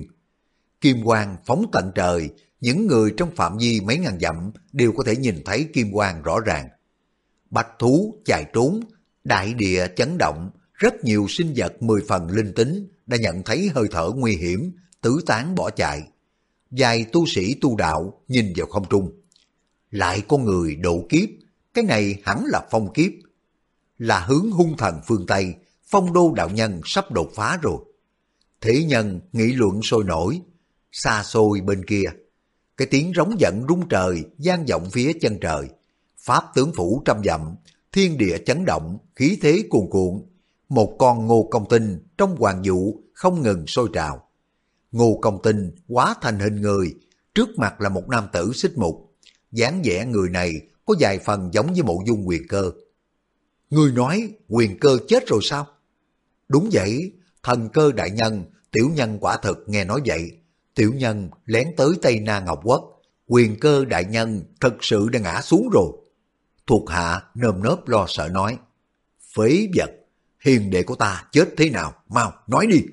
Kim quang phóng tận trời, những người trong phạm vi mấy ngàn dặm đều có thể nhìn thấy kim quang rõ ràng. Bạch thú chạy trốn, đại địa chấn động, rất nhiều sinh vật 10 phần linh tính đã nhận thấy hơi thở nguy hiểm, tứ tán bỏ chạy. Vài tu sĩ tu đạo nhìn vào không trung. Lại có người độ kiếp, cái này hẳn là phong kiếp. Là hướng hung thần phương Tây, Phong Đô đạo nhân sắp đột phá rồi. Thế nhân nghị luận sôi nổi, xa xôi bên kia. Cái tiếng rống giận rung trời vang vọng phía chân trời. Pháp tướng phủ trăm dặm, thiên địa chấn động, khí thế cuồn cuộn. Một con Ngô Công Tinh trong hoàng vụ không ngừng sôi trào. Ngô Công Tinh hóa thành hình người, trước mặt là một nam tử xích mục. Dáng vẻ người này có vài phần giống với Mộ Dung Quyền Cơ. Người nói Quyền Cơ chết rồi sao? Đúng vậy, thần cơ đại nhân, tiểu nhân quả thực nghe nói vậy. Tiểu nhân lén tới Tây Na Ngọc Quốc, Quyền Cơ đại nhân thật sự đã ngã xuống rồi. Thuộc hạ nơm nớp lo sợ nói, phế vật, hiền đệ của ta chết thế nào, mau nói đi.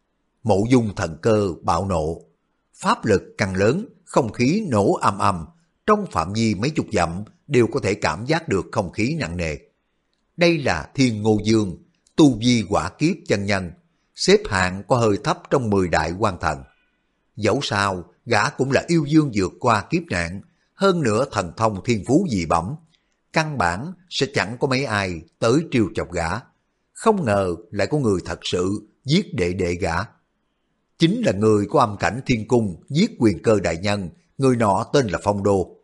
Mộ Dung thần cơ bạo nộ, pháp lực càng lớn, không khí nổ ầm ầm, trong phạm vi mấy chục dặm đều có thể cảm giác được không khí nặng nề. Đây là Thiên Ngô Dương, tu vi quả kiếp chân nhân, xếp hạng có hơi thấp trong 10 đại quan thần. Dẫu sao, gã cũng là yêu dương vượt qua kiếp nạn, hơn nữa thần thông thiên phú dị bẩm, căn bản sẽ chẳng có mấy ai tới trêu chọc gã. Không ngờ lại có người thật sự giết đệ đệ gã. Chính là người của Âm Cảnh Thiên Cung giết Quyền Cơ đại nhân, người nọ tên là Phong Đô.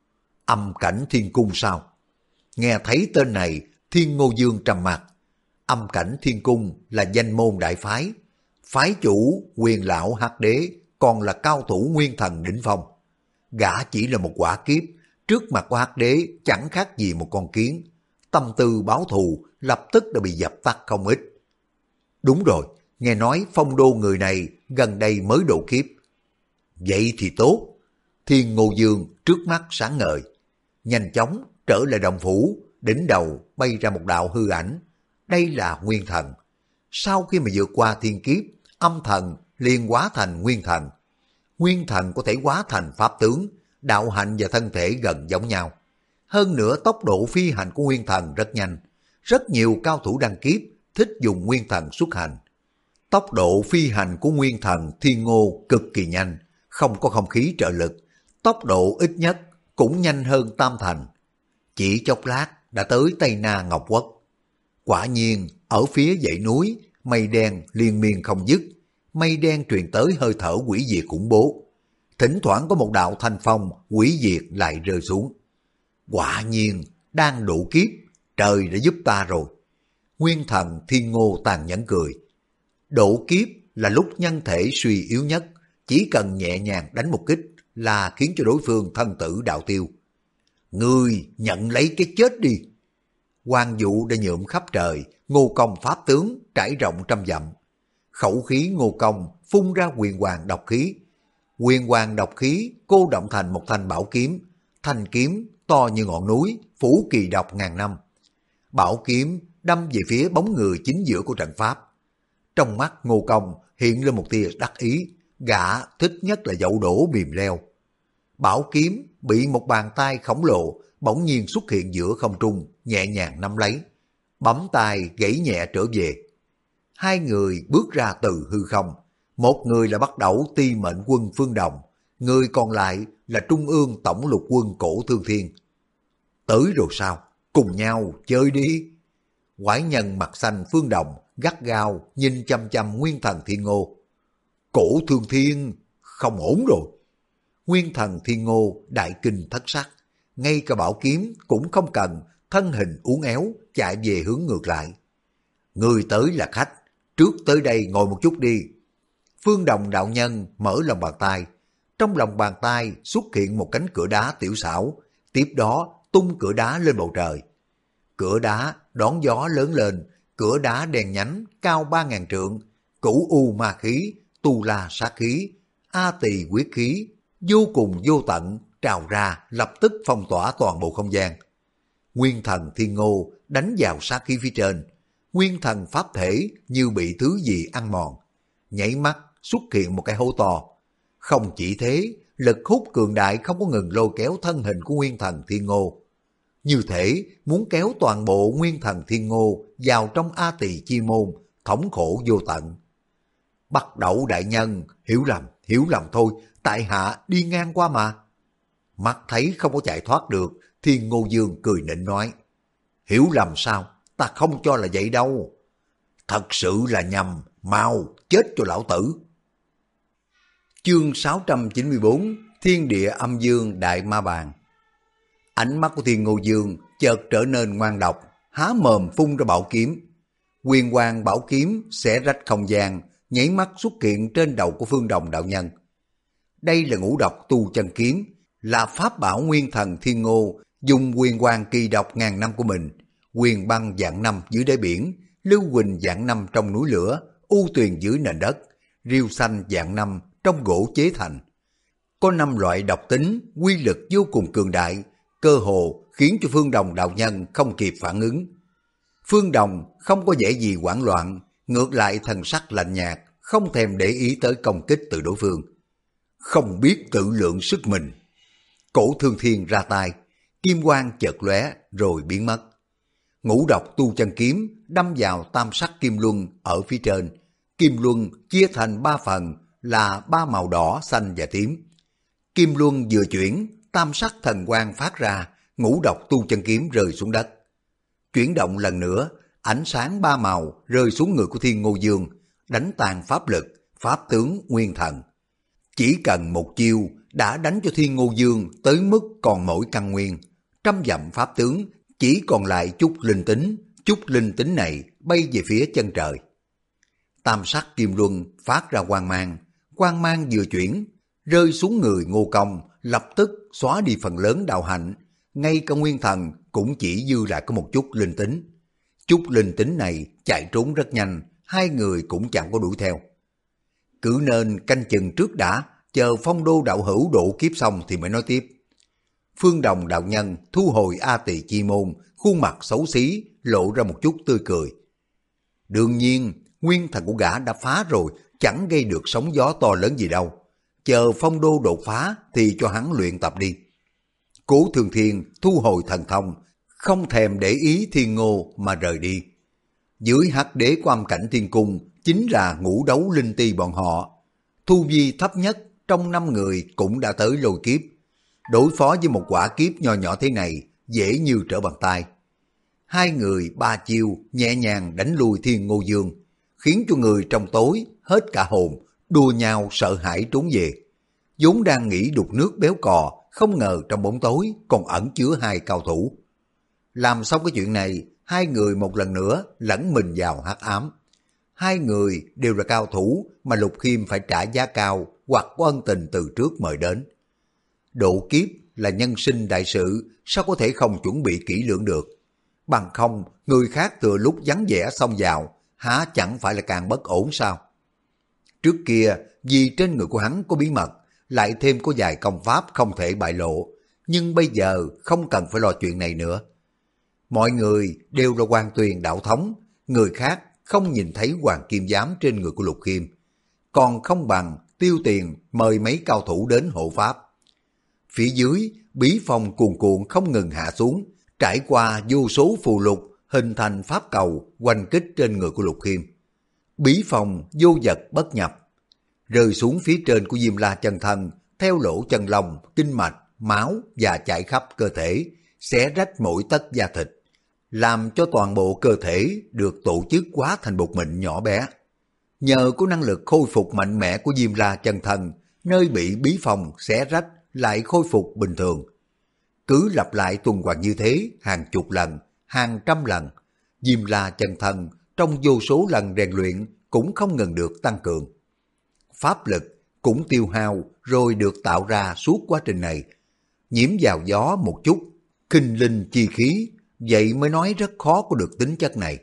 Âm Cảnh Thiên Cung sao? Nghe thấy tên này, Thiên Ngô Dương trầm mặt. Âm Cảnh Thiên Cung là danh môn đại phái, phái chủ Quyền lão Hắc Đế còn là cao thủ nguyên thần đỉnh phong. Gã chỉ là một quả kiếp, trước mặt của Hắc Đế chẳng khác gì một con kiến. Tâm tư báo thù lập tức đã bị dập tắt không ít. Đúng rồi, nghe nói Phong Đô người này gần đây mới độ kiếp. Vậy thì tốt. Thiên Ngô Dương trước mắt sáng ngời, nhanh chóng trở lại động phủ, đỉnh đầu bay ra một đạo hư ảnh. Đây là nguyên thần. Sau khi mà vượt qua thiên kiếp, âm thần liền hóa thành nguyên thần. Nguyên thần có thể hóa thành pháp tướng, đạo hạnh và thân thể gần giống nhau. Hơn nữa tốc độ phi hành của nguyên thần rất nhanh. Rất nhiều cao thủ đăng kiếp thích dùng nguyên thần xuất hành. Tốc độ phi hành của nguyên thần Thiên Ngô cực kỳ nhanh, không có không khí trợ lực. Tốc độ ít nhất cũng nhanh hơn tam thành. Chỉ chốc lát đã tới Tây Na Ngọc Quốc. Quả nhiên, ở phía dãy núi, mây đen liên miên không dứt. Mây đen truyền tới hơi thở quỷ diệt khủng bố. Thỉnh thoảng có một đạo thanh phong quỷ diệt lại rơi xuống. Quả nhiên, đang độ kiếp, trời đã giúp ta rồi. Nguyên thần Thiên Ngô tàn nhẫn cười. Độ kiếp là lúc nhân thể suy yếu nhất, chỉ cần nhẹ nhàng đánh một kích là khiến cho đối phương thân tử đạo tiêu. Ngươi nhận lấy cái chết đi. Quang vụ đã nhuộm khắp trời, Ngô Công pháp tướng trải rộng trăm dặm. Khẩu khí Ngô Công phun ra huyền hoàng độc khí. Huyền hoàng độc khí cô động thành một thanh bảo kiếm. Thanh kiếm to như ngọn núi, phủ kỳ độc ngàn năm. Bảo kiếm đâm về phía bóng người chính giữa của trận pháp. Trong mắt Ngô Công hiện lên một tia đắc ý, gã thích nhất là dậu đổ bìm leo. Bảo kiếm bị một bàn tay khổng lồ bỗng nhiên xuất hiện giữa không trung, nhẹ nhàng nắm lấy, bấm tay gãy nhẹ trở về. Hai người bước ra từ hư không, một người là Bắt Đầu Ti Mệnh Quân Phương Đồng, người còn lại là Trung ương Tổng lục quân Cổ Thương Thiên. Tới rồi sao? Cùng nhau chơi đi. Quái nhân mặt xanh Phương Đồng gắt gao nhìn chăm chăm Nguyên Thần Thiên Ngô. Cổ Thương Thiên, không ổn rồi. Nguyên Thần Thiên Ngô đại kinh thất sắc, ngay cả bảo kiếm cũng không cần, thân hình uốn éo chạy về hướng ngược lại. Người tới là khách, trước tới đây ngồi một chút đi. Phương Đồng đạo nhân mở lòng bàn tay, trong lòng bàn tay xuất hiện một cánh cửa đá tiểu xảo, tiếp đó tung cửa đá lên bầu trời. Cửa đá đón gió lớn lên, cửa đá đen nhánh cao 3.000 trượng, cửu u ma khí, tu la sát khí, a tỳ quyết khí, vô cùng vô tận trào ra, lập tức phong tỏa toàn bộ không gian. Nguyên Thần Thiên Ngô đánh vào sát khí phía trên, nguyên thần pháp thể như bị thứ gì ăn mòn, nhảy mắt xuất hiện một cái hố to. Không chỉ thế, lực hút cường đại không có ngừng lôi kéo thân hình của Nguyên Thần Thiên Ngô, như thể muốn kéo toàn bộ Nguyên Thần Thiên Ngô vào trong A Tỳ chi môn, thống khổ vô tận. Bắt Đẩu đại nhân, hiểu lầm thôi, tại hạ đi ngang qua mà. Mắt thấy không có chạy thoát được, Thiên Ngô Dương cười nịnh nói, hiểu lầm sao, ta không cho là vậy đâu. Thật sự là nhầm, mau chết cho lão tử. Chương 694, Thiên Địa Âm Dương Đại Ma Bàn. Ánh mắt của Thiên Ngô Dương chợt trở nên ngoan độc, há mồm phun ra bảo kiếm. Huyền quang bảo kiếm xẻ rách không gian, nhảy mắt xuất hiện trên đầu của Phương Đồng đạo nhân. Đây là ngũ độc tu chân kiếm, là pháp bảo Nguyên Thần Thiên Ngô dùng huyền quang kỳ độc ngàn năm của mình, huyền băng vạn năm dưới đáy biển, lưu huỳnh vạn năm trong núi lửa, u tuyền dưới nền đất, riêu xanh vạn năm trong gỗ chế thành. Có 5 loại độc tính, quy lực vô cùng cường đại, cơ hồ khiến cho Phương Đồng đạo nhân không kịp phản ứng. Phương Đồng không có vẻ gì hoảng loạn, ngược lại thần sắc lạnh nhạt, không thèm để ý tới công kích từ đối phương. Không biết tự lượng sức mình. Cổ Thương Thiên ra tay, kim quang chợt lóe rồi biến mất. Ngũ độc tu chân kiếm đâm vào tam sắc kim luân ở phía trên. Kim luân chia thành 3 phần là 3 màu đỏ, xanh và tím. Kim luân vừa chuyển, tam sắc thần quang phát ra, ngũ độc tu chân kiếm rơi xuống đất. Chuyển động lần nữa, ánh sáng 3 màu rơi xuống người của Thiên Ngô Dương, đánh tan pháp lực, pháp tướng nguyên thần. Chỉ cần một chiêu đã đánh cho Thiên Ngô Dương tới mức còn mỗi căn nguyên, trăm dặm pháp tướng chỉ còn lại chút linh tính này bay về phía chân trời. Tam sắc kim luân phát ra quang mang vừa chuyển, rơi xuống người Ngô Công, lập tức xóa đi phần lớn đạo hạnh, ngay cả nguyên thần cũng chỉ dư lại có một chút linh tính. Chút linh tính này chạy trốn rất nhanh, hai người cũng chẳng có đuổi theo. Cứ nên canh chừng trước đã, chờ Phong Đô đạo hữu độ kiếp xong thì mới nói tiếp. Phương Đồng đạo nhân thu hồi A Tỳ chi môn, khuôn mặt xấu xí, lộ ra một chút tươi cười. Đương nhiên, nguyên thần của gã đã phá rồi, chẳng gây được sóng gió to lớn gì đâu. Chờ Phong Đô đột phá thì cho hắn luyện tập đi. Cố Thương Thiên thu hồi thần thông, không thèm để ý Thiên Ngô mà rời đi. Dưới Hắc Đế của Âm Cảnh Thiên Cung chính là Ngũ Đấu Linh Ti bọn họ. Thu vi thấp nhất trong 5 người cũng đã tới lôi kiếp. Đối phó với một quả kiếp nho nhỏ thế này dễ như trở bàn tay. Hai người 3 chiêu nhẹ nhàng đánh lui Thiên Ngô Dương, khiến cho người trong tối hết cả hồn, đua nhau sợ hãi trốn về. Vốn đang nghĩ đục nước béo cò, không ngờ trong bóng tối còn ẩn chứa 2 cao thủ. Làm xong cái chuyện này, hai người một lần nữa lẫn mình vào hắc ám. Hai người đều là cao thủ mà Lục Khiêm phải trả giá cao hoặc có ân tình từ trước mời đến. Độ kiếp là nhân sinh đại sự, sao có thể không chuẩn bị kỹ lưỡng được. Bằng không, người khác từ lúc vắng vẻ xông vào, há chẳng phải là càng bất ổn sao? Trước kia, vì trên người của hắn có bí mật, lại thêm có vài công pháp không thể bại lộ, nhưng bây giờ không cần phải lo chuyện này nữa. Mọi người đều là Hoàng Tuyền đạo thống, người khác không nhìn thấy hoàng kim giám trên người của Lục Khiêm, còn không bằng tiêu tiền mời mấy cao thủ đến hộ pháp. Phía dưới, bí phong cuồn cuộn không ngừng hạ xuống, trải qua vô số phù lục hình thành pháp cầu quanh kích trên người của Lục Khiêm. Bí phong vô vật bất nhập, rơi xuống phía trên của Diêm La chân thân, theo lỗ chân lông, kinh mạch, máu và chạy khắp cơ thể, xé rách mỗi tấc da thịt, làm cho toàn bộ cơ thể được tổ chức hóa thành bột mịn nhỏ bé. Nhờ có năng lực khôi phục mạnh mẽ của Diêm La chân thân, nơi bị bí phong xé rách lại khôi phục bình thường. Cứ lặp lại tuần hoàn như thế hàng chục lần, hàng trăm lần, Diêm La chân thân trong vô số lần rèn luyện cũng không ngừng được tăng cường. Pháp lực cũng tiêu hao rồi được tạo ra suốt quá trình này. Nhiễm vào gió một chút, kinh linh chi khí, vậy mới nói rất khó có được tính chất này.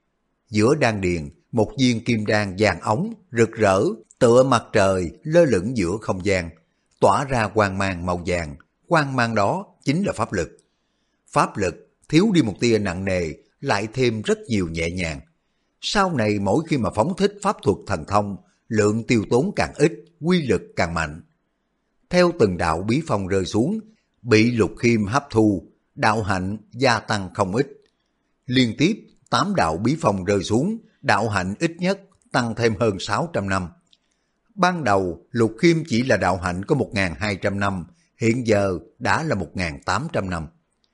Giữa đan điền, một viên kim đan vàng óng, rực rỡ, tựa mặt trời lơ lửng giữa không gian, tỏa ra quang mang màu vàng, quang mang đó chính là pháp lực. Pháp lực thiếu đi một tia nặng nề, lại thêm rất nhiều nhẹ nhàng. Sau này mỗi khi mà phóng thích pháp thuật thần thông, lượng tiêu tốn càng ít, quy lực càng mạnh. Theo từng đạo bí phong rơi xuống, bị Lục Khiêm hấp thu, đạo hạnh gia tăng không ít. Liên tiếp 8 đạo bí phong rơi xuống, đạo hạnh ít nhất tăng thêm hơn 600 năm. Ban đầu Lục Khiêm chỉ là đạo hạnh có 1.200 năm, hiện giờ đã là 1.800 năm.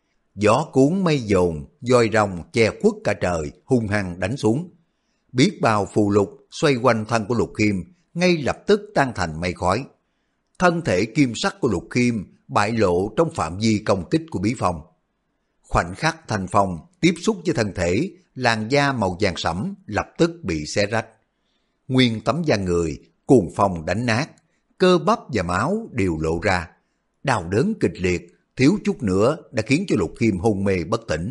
Gió cuốn mây dồn, voi rồng che khuất cả trời, hung hăng đánh xuống. Biết bao phù lục xoay quanh thân của Lục Khiêm, ngay lập tức tan thành mây khói. Thân thể kim sắc của Lục Khiêm bại lộ trong phạm vi công kích của bí phong. Khoảnh khắc thành phong tiếp xúc với thân thể, làn da màu vàng sẫm lập tức bị xé rách. Nguyên tấm da người cuồng phong đánh nát, cơ bắp và máu đều lộ ra. Đau đớn kịch liệt, thiếu chút nữa đã khiến cho Lục Khiêm hôn mê bất tỉnh.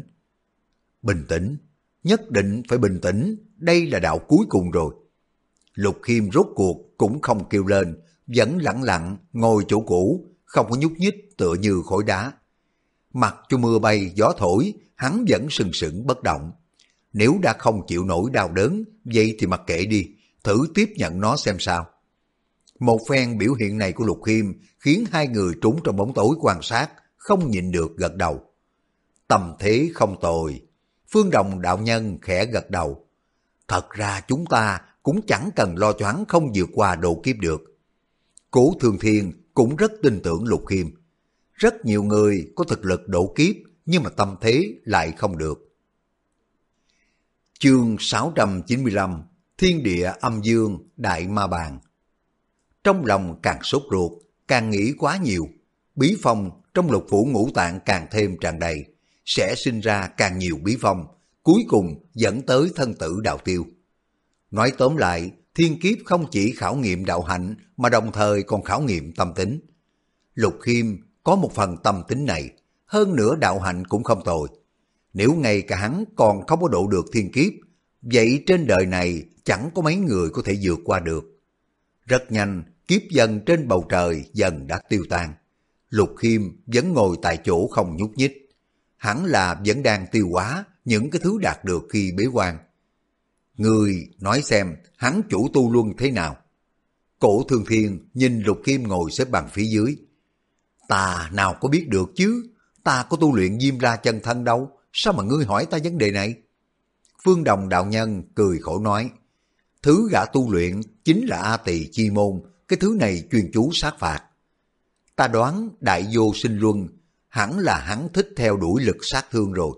Bình tĩnh, nhất định phải bình tĩnh, đây là đạo cuối cùng rồi. Lục Khiêm rốt cuộc cũng không kêu lên, vẫn lặng lặng ngồi chỗ cũ, không có nhúc nhích tựa như khối đá. Mặc cho mưa bay gió thổi, hắn vẫn sừng sững bất động. Nếu đã không chịu nổi đau đớn, vậy thì mặc kệ đi, thử tiếp nhận nó xem sao. Một phen biểu hiện này của Lục Khiêm khiến hai người trốn trong bóng tối quan sát, không nhịn được gật đầu. Tầm thế không tồi. Phương Đồng đạo nhân khẽ gật đầu. Thật ra chúng ta cũng chẳng cần lo choáng không vượt qua độ kiếp được. Cố Thường Thiên cũng rất tin tưởng Lục Khiêm. Rất nhiều người có thực lực độ kiếp nhưng mà tâm thế lại không được. Chương 695 Thiên địa âm dương đại ma bàn. Trong lòng càng sốt ruột, càng nghĩ quá nhiều. Bí phong trong lục phủ ngũ tạng càng thêm tràn đầy, sẽ sinh ra càng nhiều bí phong, cuối cùng dẫn tới thân tử đạo tiêu. Nói tóm lại, thiên kiếp không chỉ khảo nghiệm đạo hạnh mà đồng thời còn khảo nghiệm tâm tính. Lục Khiêm có một phần tâm tính này, hơn nữa đạo hạnh cũng không tồi. Nếu ngay cả hắn còn không có độ được thiên kiếp, vậy trên đời này chẳng có mấy người có thể vượt qua được. Rất nhanh, kiếp dần trên bầu trời dần đã tiêu tan. Lục Khiêm vẫn ngồi tại chỗ không nhúc nhích. Hẳn là vẫn đang tiêu hóa những cái thứ đạt được khi bế quan. Người nói xem hắn chủ tu luân thế nào? Cổ Thương Thiên nhìn Lục Khiêm ngồi xếp bằng phía dưới. Ta nào có biết được chứ, ta có tu luyện Diêm La chân thân đâu, sao mà ngươi hỏi ta vấn đề này? Phương Đồng đạo nhân cười khổ nói, thứ gã tu luyện chính là A Tỳ chi môn, cái thứ này chuyên chú sát phạt. Ta đoán đại vô sinh luân, hẳn là hắn thích theo đuổi lực sát thương rồi.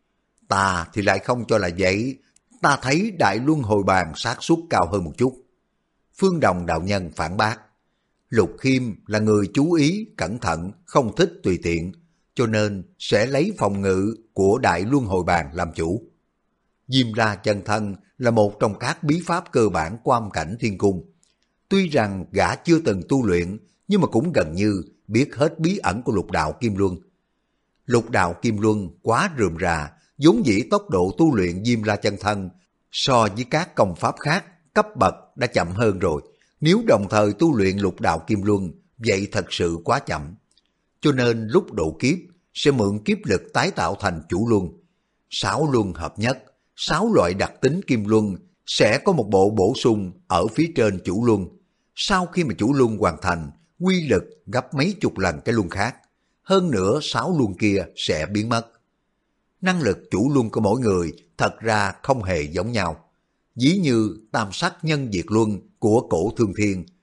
Ta thì lại không cho là vậy, ta thấy đại luân hồi bàn xác suất cao hơn một chút. Phương Đồng đạo nhân phản bác, Lục Khiêm là người chú ý, cẩn thận, không thích tùy tiện, cho nên sẽ lấy phòng ngự của đại luân hồi bàn làm chủ. Diêm La chân thân là một trong các bí pháp cơ bản của âm cảnh thiên cung. Tuy rằng gã chưa từng tu luyện, nhưng mà cũng gần như biết hết bí ẩn của lục đạo Kim Luân. Lục đạo Kim Luân quá rườm rà, vốn dĩ tốc độ tu luyện Diêm La chân thân so với các công pháp khác cấp bậc đã chậm hơn rồi. Nếu đồng thời tu luyện lục đạo Kim Luân, vậy thật sự quá chậm. Cho nên lúc độ kiếp sẽ mượn kiếp lực tái tạo thành chủ luân. 6 luân hợp nhất, 6 loại đặc tính Kim Luân sẽ có một bộ bổ sung ở phía trên chủ luân. Sau khi mà chủ luân hoàn thành, quy lực gấp mấy chục lần cái luân khác. Hơn nữa 6 luân kia sẽ biến mất. Năng lực chủ luân của mỗi người thật ra không hề giống nhau. Ví như tam sắc nhân diệt luân của Cổ Thương Thiên.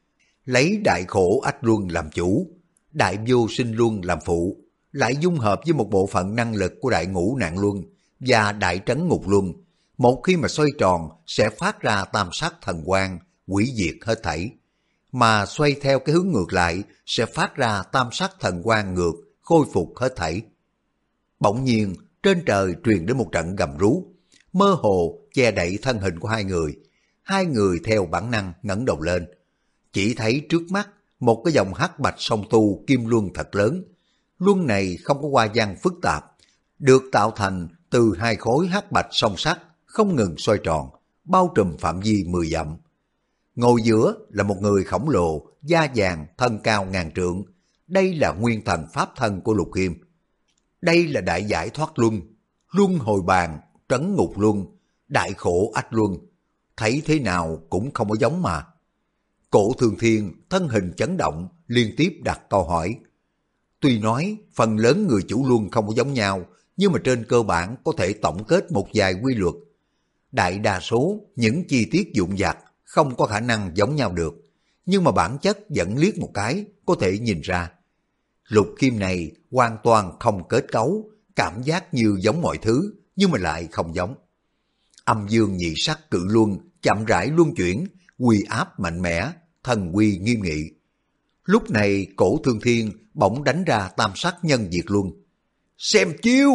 lấy đại khổ ách luân làm chủ, đại vô sinh luân làm phụ, lại dung hợp với một bộ phận năng lực của đại ngũ nạn luân và đại trấn ngục luân. Một khi mà xoay tròn sẽ phát ra tam sát thần quang, hủy diệt hết thảy. Mà xoay theo cái hướng ngược lại sẽ phát ra tam sát thần quang ngược, khôi phục hết thảy. Bỗng nhiên, trên trời truyền đến một trận gầm rú, mơ hồ che đậy thân hình của hai người. Hai người theo bản năng ngẩng đầu lên, chỉ thấy trước mắt một cái dòng hắc bạch song tu kim luân thật lớn. Luân này không có hoa văn phức tạp, được tạo thành từ hai khối hắc bạch song sắt không ngừng xoay tròn, bao trùm phạm vi 10 dặm. Ngồi giữa là một người khổng lồ, da vàng, thân cao ngàn trượng. Đây là nguyên thần pháp thân của Lục Khiêm. Đây là đại giải thoát luân, luân hồi bàn, trấn ngục luân, đại khổ ách luân. Thấy thế nào cũng không có giống mà. Cổ Thường Thiên thân hình chấn động, liên tiếp đặt câu hỏi. Tuy nói phần lớn người chủ luân không có giống nhau, nhưng mà trên cơ bản có thể tổng kết một vài quy luật. Đại đa số những chi tiết vụn vặt không có khả năng giống nhau được, nhưng mà bản chất vẫn liếc một cái có thể nhìn ra. Lục Khiêm này hoàn toàn không kết cấu, cảm giác như giống mọi thứ, nhưng mà lại không giống. Âm dương nhị sắc cự luân chậm rãi luân chuyển, uy áp mạnh mẽ, thần uy nghiêm nghị. Lúc này Cổ Thương Thiên bỗng đánh ra tam sắc nhân diệt luân. Xem chiêu!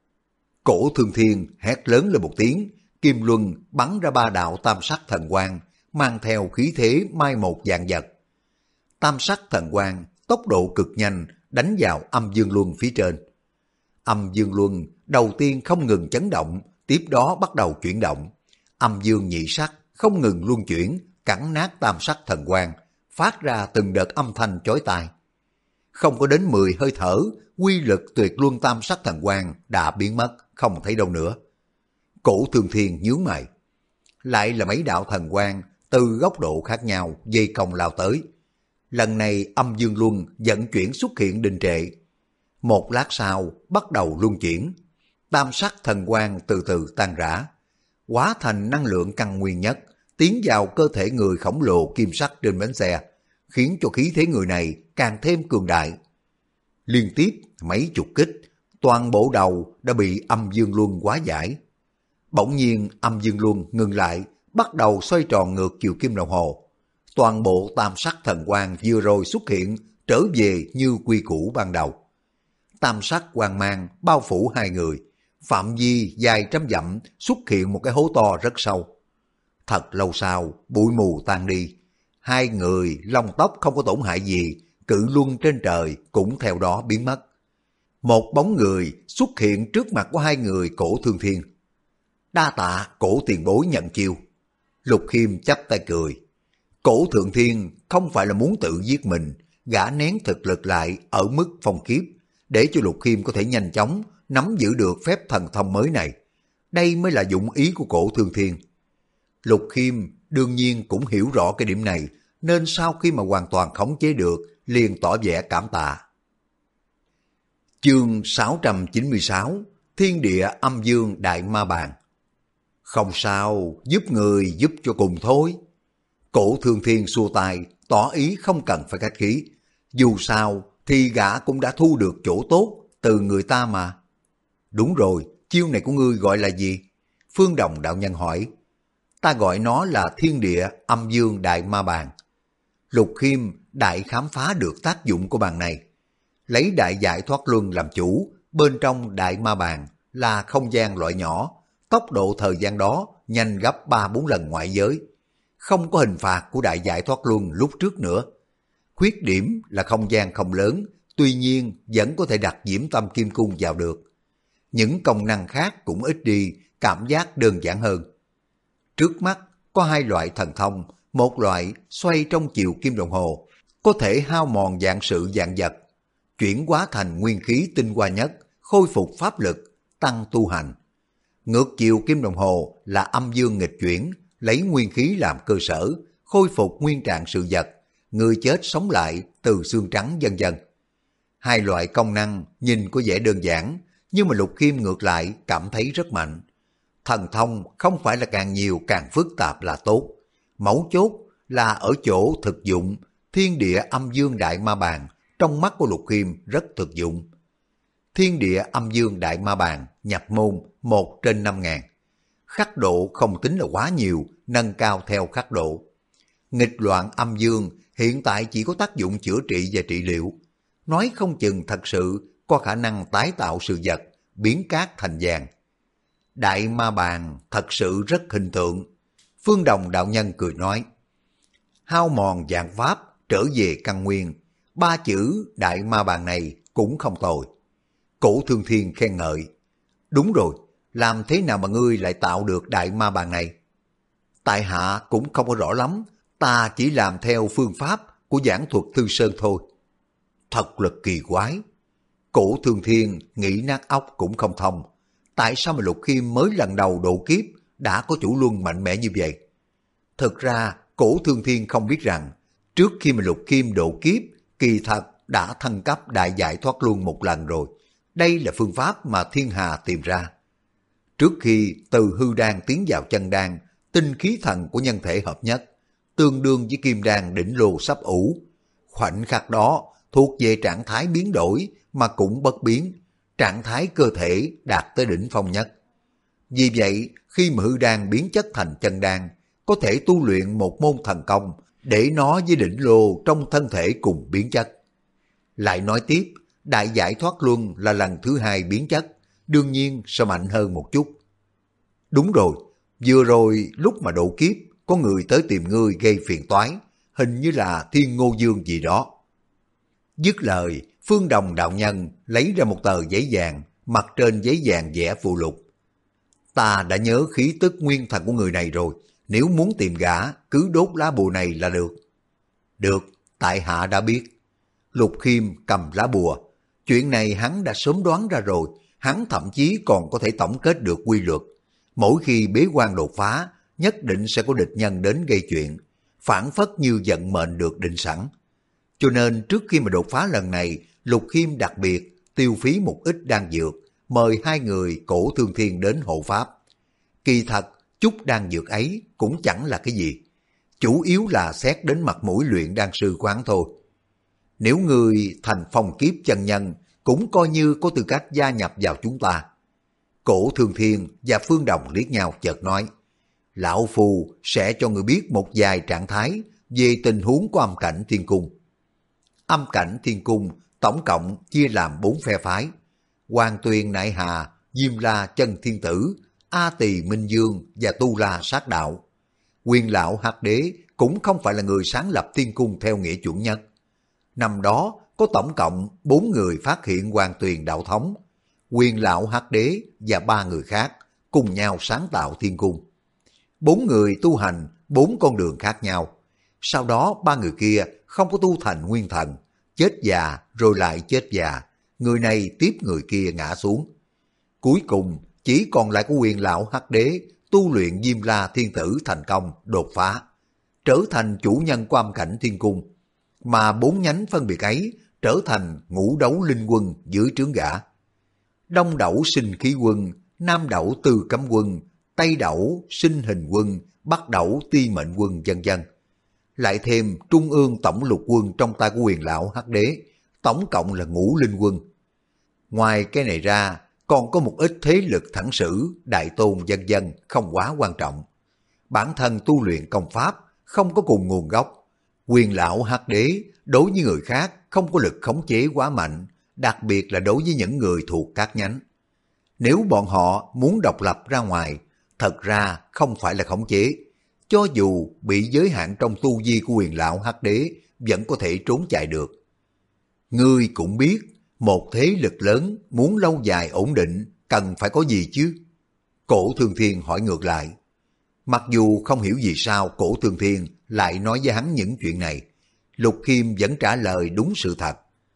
Cổ Thương Thiên hét lớn lên một tiếng, kim luân bắn ra 3 đạo tam sắc thần quang, mang theo khí thế mai một vạn vật. Tam sắc thần quang tốc độ cực nhanh đánh vào âm dương luân phía trên. Âm dương luân đầu tiên không ngừng chấn động, tiếp đó bắt đầu chuyển động. Âm dương nhị sắc không ngừng luân chuyển, cắn nát tam sắc thần quang, phát ra từng đợt âm thanh chói tai. Không có đến 10 hơi thở, quy lực tuyệt luân tam sắc thần quang đã biến mất, không thấy đâu nữa. Cổ Thương Thiên nhướng mày. Lại là mấy đạo thần quang từ góc độ khác nhau dây cong lao tới. Lần này âm dương luân vận chuyển xuất hiện đình trệ. Một lát sau bắt đầu luân chuyển. Tam sắc thần quang từ từ tan rã, hóa thành năng lượng căn nguyên nhất, tiến vào cơ thể người khổng lồ kim sắc trên bánh xe, khiến cho khí thế người này càng thêm cường đại. Liên tiếp mấy chục kích, toàn bộ đầu đã bị âm dương luân hóa giải. Bỗng nhiên âm dương luân ngừng lại, bắt đầu xoay tròn ngược chiều kim đồng hồ. Toàn bộ tam sắc thần quang vừa rồi xuất hiện trở về như quy củ ban đầu. Tam sắc quang mang bao phủ hai người, phạm vi dài trăm dặm xuất hiện một cái hố to rất sâu. Thật lâu sau, bụi mù tan đi. Hai người lông tóc không có tổn hại gì, cự luân trên trời cũng theo đó biến mất. Một bóng người xuất hiện trước mặt của hai người Cổ Thương Thiên. Đa tạ Cổ tiền bối nhận chiêu. Lục Khiêm chắp tay cười. Cổ Thượng Thiên không phải là muốn tự giết mình, gã nén thực lực lại ở mức phong kiếp, để cho Lục Khiêm có thể nhanh chóng nắm giữ được phép thần thông mới này. Đây mới là dụng ý của Cổ Thương Thiên. Lục Khiêm đương nhiên cũng hiểu rõ cái điểm này, nên sau khi mà hoàn toàn khống chế được, liền tỏ vẻ cảm tạ. Chương 696, Thiên địa âm dương đại ma bàn. Không sao, giúp người giúp cho cùng thôi. Cổ Thương Thiên xua tay, tỏ ý không cần phải khách khí. Dù sao thì gã cũng đã thu được chỗ tốt từ người ta mà. Đúng rồi, chiêu này của ngươi gọi là gì? Phương Đồng đạo nhân hỏi. Ta gọi nó là Thiên địa âm dương đại ma bàn. Lục Khiêm đại khám phá được tác dụng của bàn này. Lấy đại giải thoát luân làm chủ, bên trong đại ma bàn là không gian loại nhỏ, tốc độ thời gian đó nhanh gấp 3-4 lần ngoại giới. Không có hình phạt của đại giải thoát luân lúc trước nữa. Khuyết điểm là không gian không lớn, tuy nhiên vẫn có thể đặt Diễm Tâm Kim Cung vào được. Những công năng khác cũng ít đi, cảm giác đơn giản hơn. Trước mắt có hai loại thần thông, một loại xoay trong chiều kim đồng hồ, có thể hao mòn vạn sự vạn vật, chuyển hóa thành nguyên khí tinh hoa nhất, khôi phục pháp lực, tăng tu hành. Ngược chiều kim đồng hồ là âm dương nghịch chuyển, lấy nguyên khí làm cơ sở, khôi phục nguyên trạng sự vật, người chết sống lại từ xương trắng vân vân. Hai loại công năng nhìn có vẻ đơn giản, nhưng mà Lục Khiêm ngược lại cảm thấy rất mạnh. Thần thông không phải là càng nhiều càng phức tạp là tốt. Mấu chốt là ở chỗ thực dụng Thiên địa âm dương đại ma bàn trong mắt của Lục Khiêm rất thực dụng. Thiên địa âm dương đại ma bàn nhập môn 1/5000. Khắc độ không tính là quá nhiều, nâng cao theo khắc độ. Nghịch loạn âm dương hiện tại chỉ có tác dụng chữa trị và trị liệu. Nói không chừng thật sự có khả năng tái tạo sự vật, biến cát thành vàng. Đại ma bàn thật sự rất hình tượng. Phương Đồng đạo nhân cười nói, hao mòn vạn pháp, trở về căn nguyên. 3 chữ đại ma bàn này cũng không tồi. Cổ Thương Thiên khen ngợi, đúng rồi, làm thế nào mà ngươi lại tạo được đại ma bàn này? Tại hạ cũng không có rõ lắm, ta chỉ làm theo phương pháp của giảng thuật Thư Sơn thôi. Thật là kỳ quái. Cổ Thương Thiên nghĩ nát óc cũng không thông. Tại sao mà Lục Khiêm mới lần đầu độ kiếp đã có chủ luân mạnh mẽ như vậy? Thực ra, Cổ Thương Thiên không biết rằng, trước khi mà Lục Khiêm độ kiếp, kỳ thật đã thăng cấp đại giải thoát luân một lần rồi. Đây là phương pháp mà Thiên Hà tìm ra. Trước khi từ hư đan tiến vào chân đan, tinh khí thần của nhân thể hợp nhất, tương đương với kim đan đỉnh lô sắp ủ. Khoảnh khắc đó thuộc về trạng thái biến đổi mà cũng bất biến, trạng thái cơ thể đạt tới đỉnh phong nhất. Vì vậy, khi mà hư đan biến chất thành chân đan, có thể tu luyện một môn thần công để nó với đỉnh lô trong thân thể cùng biến chất. Lại nói tiếp, đại giải thoát luân là lần thứ 2 biến chất, đương nhiên sẽ mạnh hơn một chút. Đúng rồi, vừa rồi lúc mà độ kiếp, có người tới tìm ngươi gây phiền toái, hình như là Thiên Ngô Dương gì đó. Dứt lời, Phương Đồng đạo nhân lấy ra một tờ giấy vàng, mặt trên giấy vàng vẽ phù lục. Ta đã nhớ khí tức nguyên thần của người này rồi, nếu muốn tìm gã, cứ đốt lá bùa này là được. Được, tại hạ đã biết. Lục Khiêm cầm lá bùa. Chuyện này hắn đã sớm đoán ra rồi, hắn thậm chí còn có thể tổng kết được quy luật. Mỗi khi bế quan đột phá, nhất định sẽ có địch nhân đến gây chuyện, phản phất như vận mệnh được định sẵn. Cho nên trước khi mà đột phá lần này, Lục Khiêm đặc biệt tiêu phí một ít đan dược, mời 2 người Cổ Thương Thiên đến hộ pháp. Kỳ thật, chút đan dược ấy cũng chẳng là cái gì, chủ yếu là xét đến mặt mũi luyện đan sư quán thôi. Nếu người thành phong kiếp chân nhân, cũng coi như có tư cách gia nhập vào chúng ta. Cổ Thương Thiên và Phương Đồng liếc nhau chợt nói, lão phù sẽ cho người biết một vài trạng thái về tình huống của âm cảnh thiên cung. Âm cảnh thiên cung tổng cộng chia làm 4 phe phái: Hoàng Tuyền Nại Hà, Diêm La Chân Thiên Tử, A Tỳ Minh Dương và Tu La Sát Đạo. Quyền lão Hắc Đế cũng không phải là người sáng lập thiên cung theo nghĩa chuẩn nhất. Năm đó có tổng cộng 4 người phát hiện Hoàng Tuyền đạo thống, Quyền lão Hắc Đế và 3 người khác cùng nhau sáng tạo thiên cung. 4 người tu hành 4 con đường khác nhau. Sau đó 3 người kia không có tu thành nguyên thần, chết già rồi lại chết già, người này tiếp người kia ngã xuống. Cuối cùng chỉ còn lại có Quyền lão Hắc Đế tu luyện Diêm La Thiên Tử thành công đột phá, trở thành chủ nhân của âm cảnh thiên cung, mà 4 nhánh phân biệt ấy trở thành Ngũ Đấu Linh Quân dưới trướng gã. Đông Đẩu Sinh Khí Quân, Nam Đẩu Tư Cấm Quân, Tây Đẩu Sinh Hình Quân, Bắc Đẩu Ti Mệnh Quân, vân vân. Lại thêm Trung ương Tổng Lục Quân trong tay của Quyền lão Hắc Đế, tổng cộng là Ngũ Linh Quân. Ngoài cái này ra, còn có một ít thế lực thẳng sử, đại tôn vân vân không quá quan trọng. Bản thân tu luyện công pháp không có cùng nguồn gốc. Quyền lão Hắc Đế đối với người khác không có lực khống chế quá mạnh, đặc biệt là đối với những người thuộc các nhánh. Nếu bọn họ muốn độc lập ra ngoài, thật ra không phải là khống chế. Cho dù bị giới hạn trong tu vi của Quyền lão Hắc Đế, vẫn có thể trốn chạy được. Ngươi cũng biết, một thế lực lớn muốn lâu dài ổn định cần phải có gì chứ? Cổ Thương Thiên hỏi ngược lại. Mặc dù không hiểu vì sao Cổ Thương Thiên lại nói với hắn những chuyện này, Lục Khiêm vẫn trả lời đúng sự thật.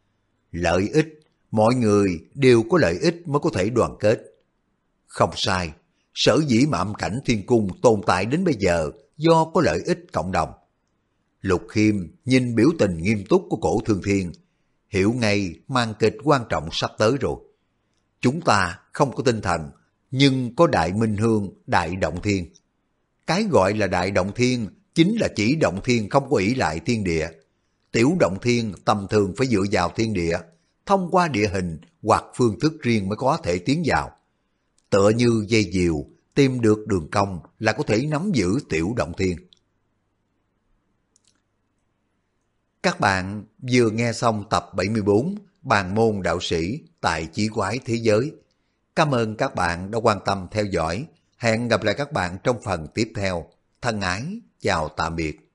Lợi ích, mọi người đều có lợi ích mới có thể đoàn kết. Không sai, sở dĩ mà âm cảnh thiên cung tồn tại đến bây giờ do có lợi ích cộng đồng. Lục Khiêm nhìn biểu tình nghiêm túc của Cổ Thương Thiên, hiểu ngay màn kịch quan trọng sắp tới rồi. Chúng ta không có tinh thần, nhưng có đại minh hương, đại động thiên. Cái gọi là đại động thiên chính là chỉ động thiên không có ỷ lại thiên địa. Tiểu động thiên tầm thường phải dựa vào thiên địa, thông qua địa hình hoặc phương thức riêng mới có thể tiến vào. Tựa như dây diều, tìm được đường cong là có thể nắm giữ tiểu động thiên. Các bạn vừa nghe xong tập 74 Bàn môn đạo sĩ tại Chí Quái Thế Giới. Cảm ơn các bạn đã quan tâm theo dõi. Hẹn gặp lại các bạn trong phần tiếp theo. Thân ái, chào tạm biệt.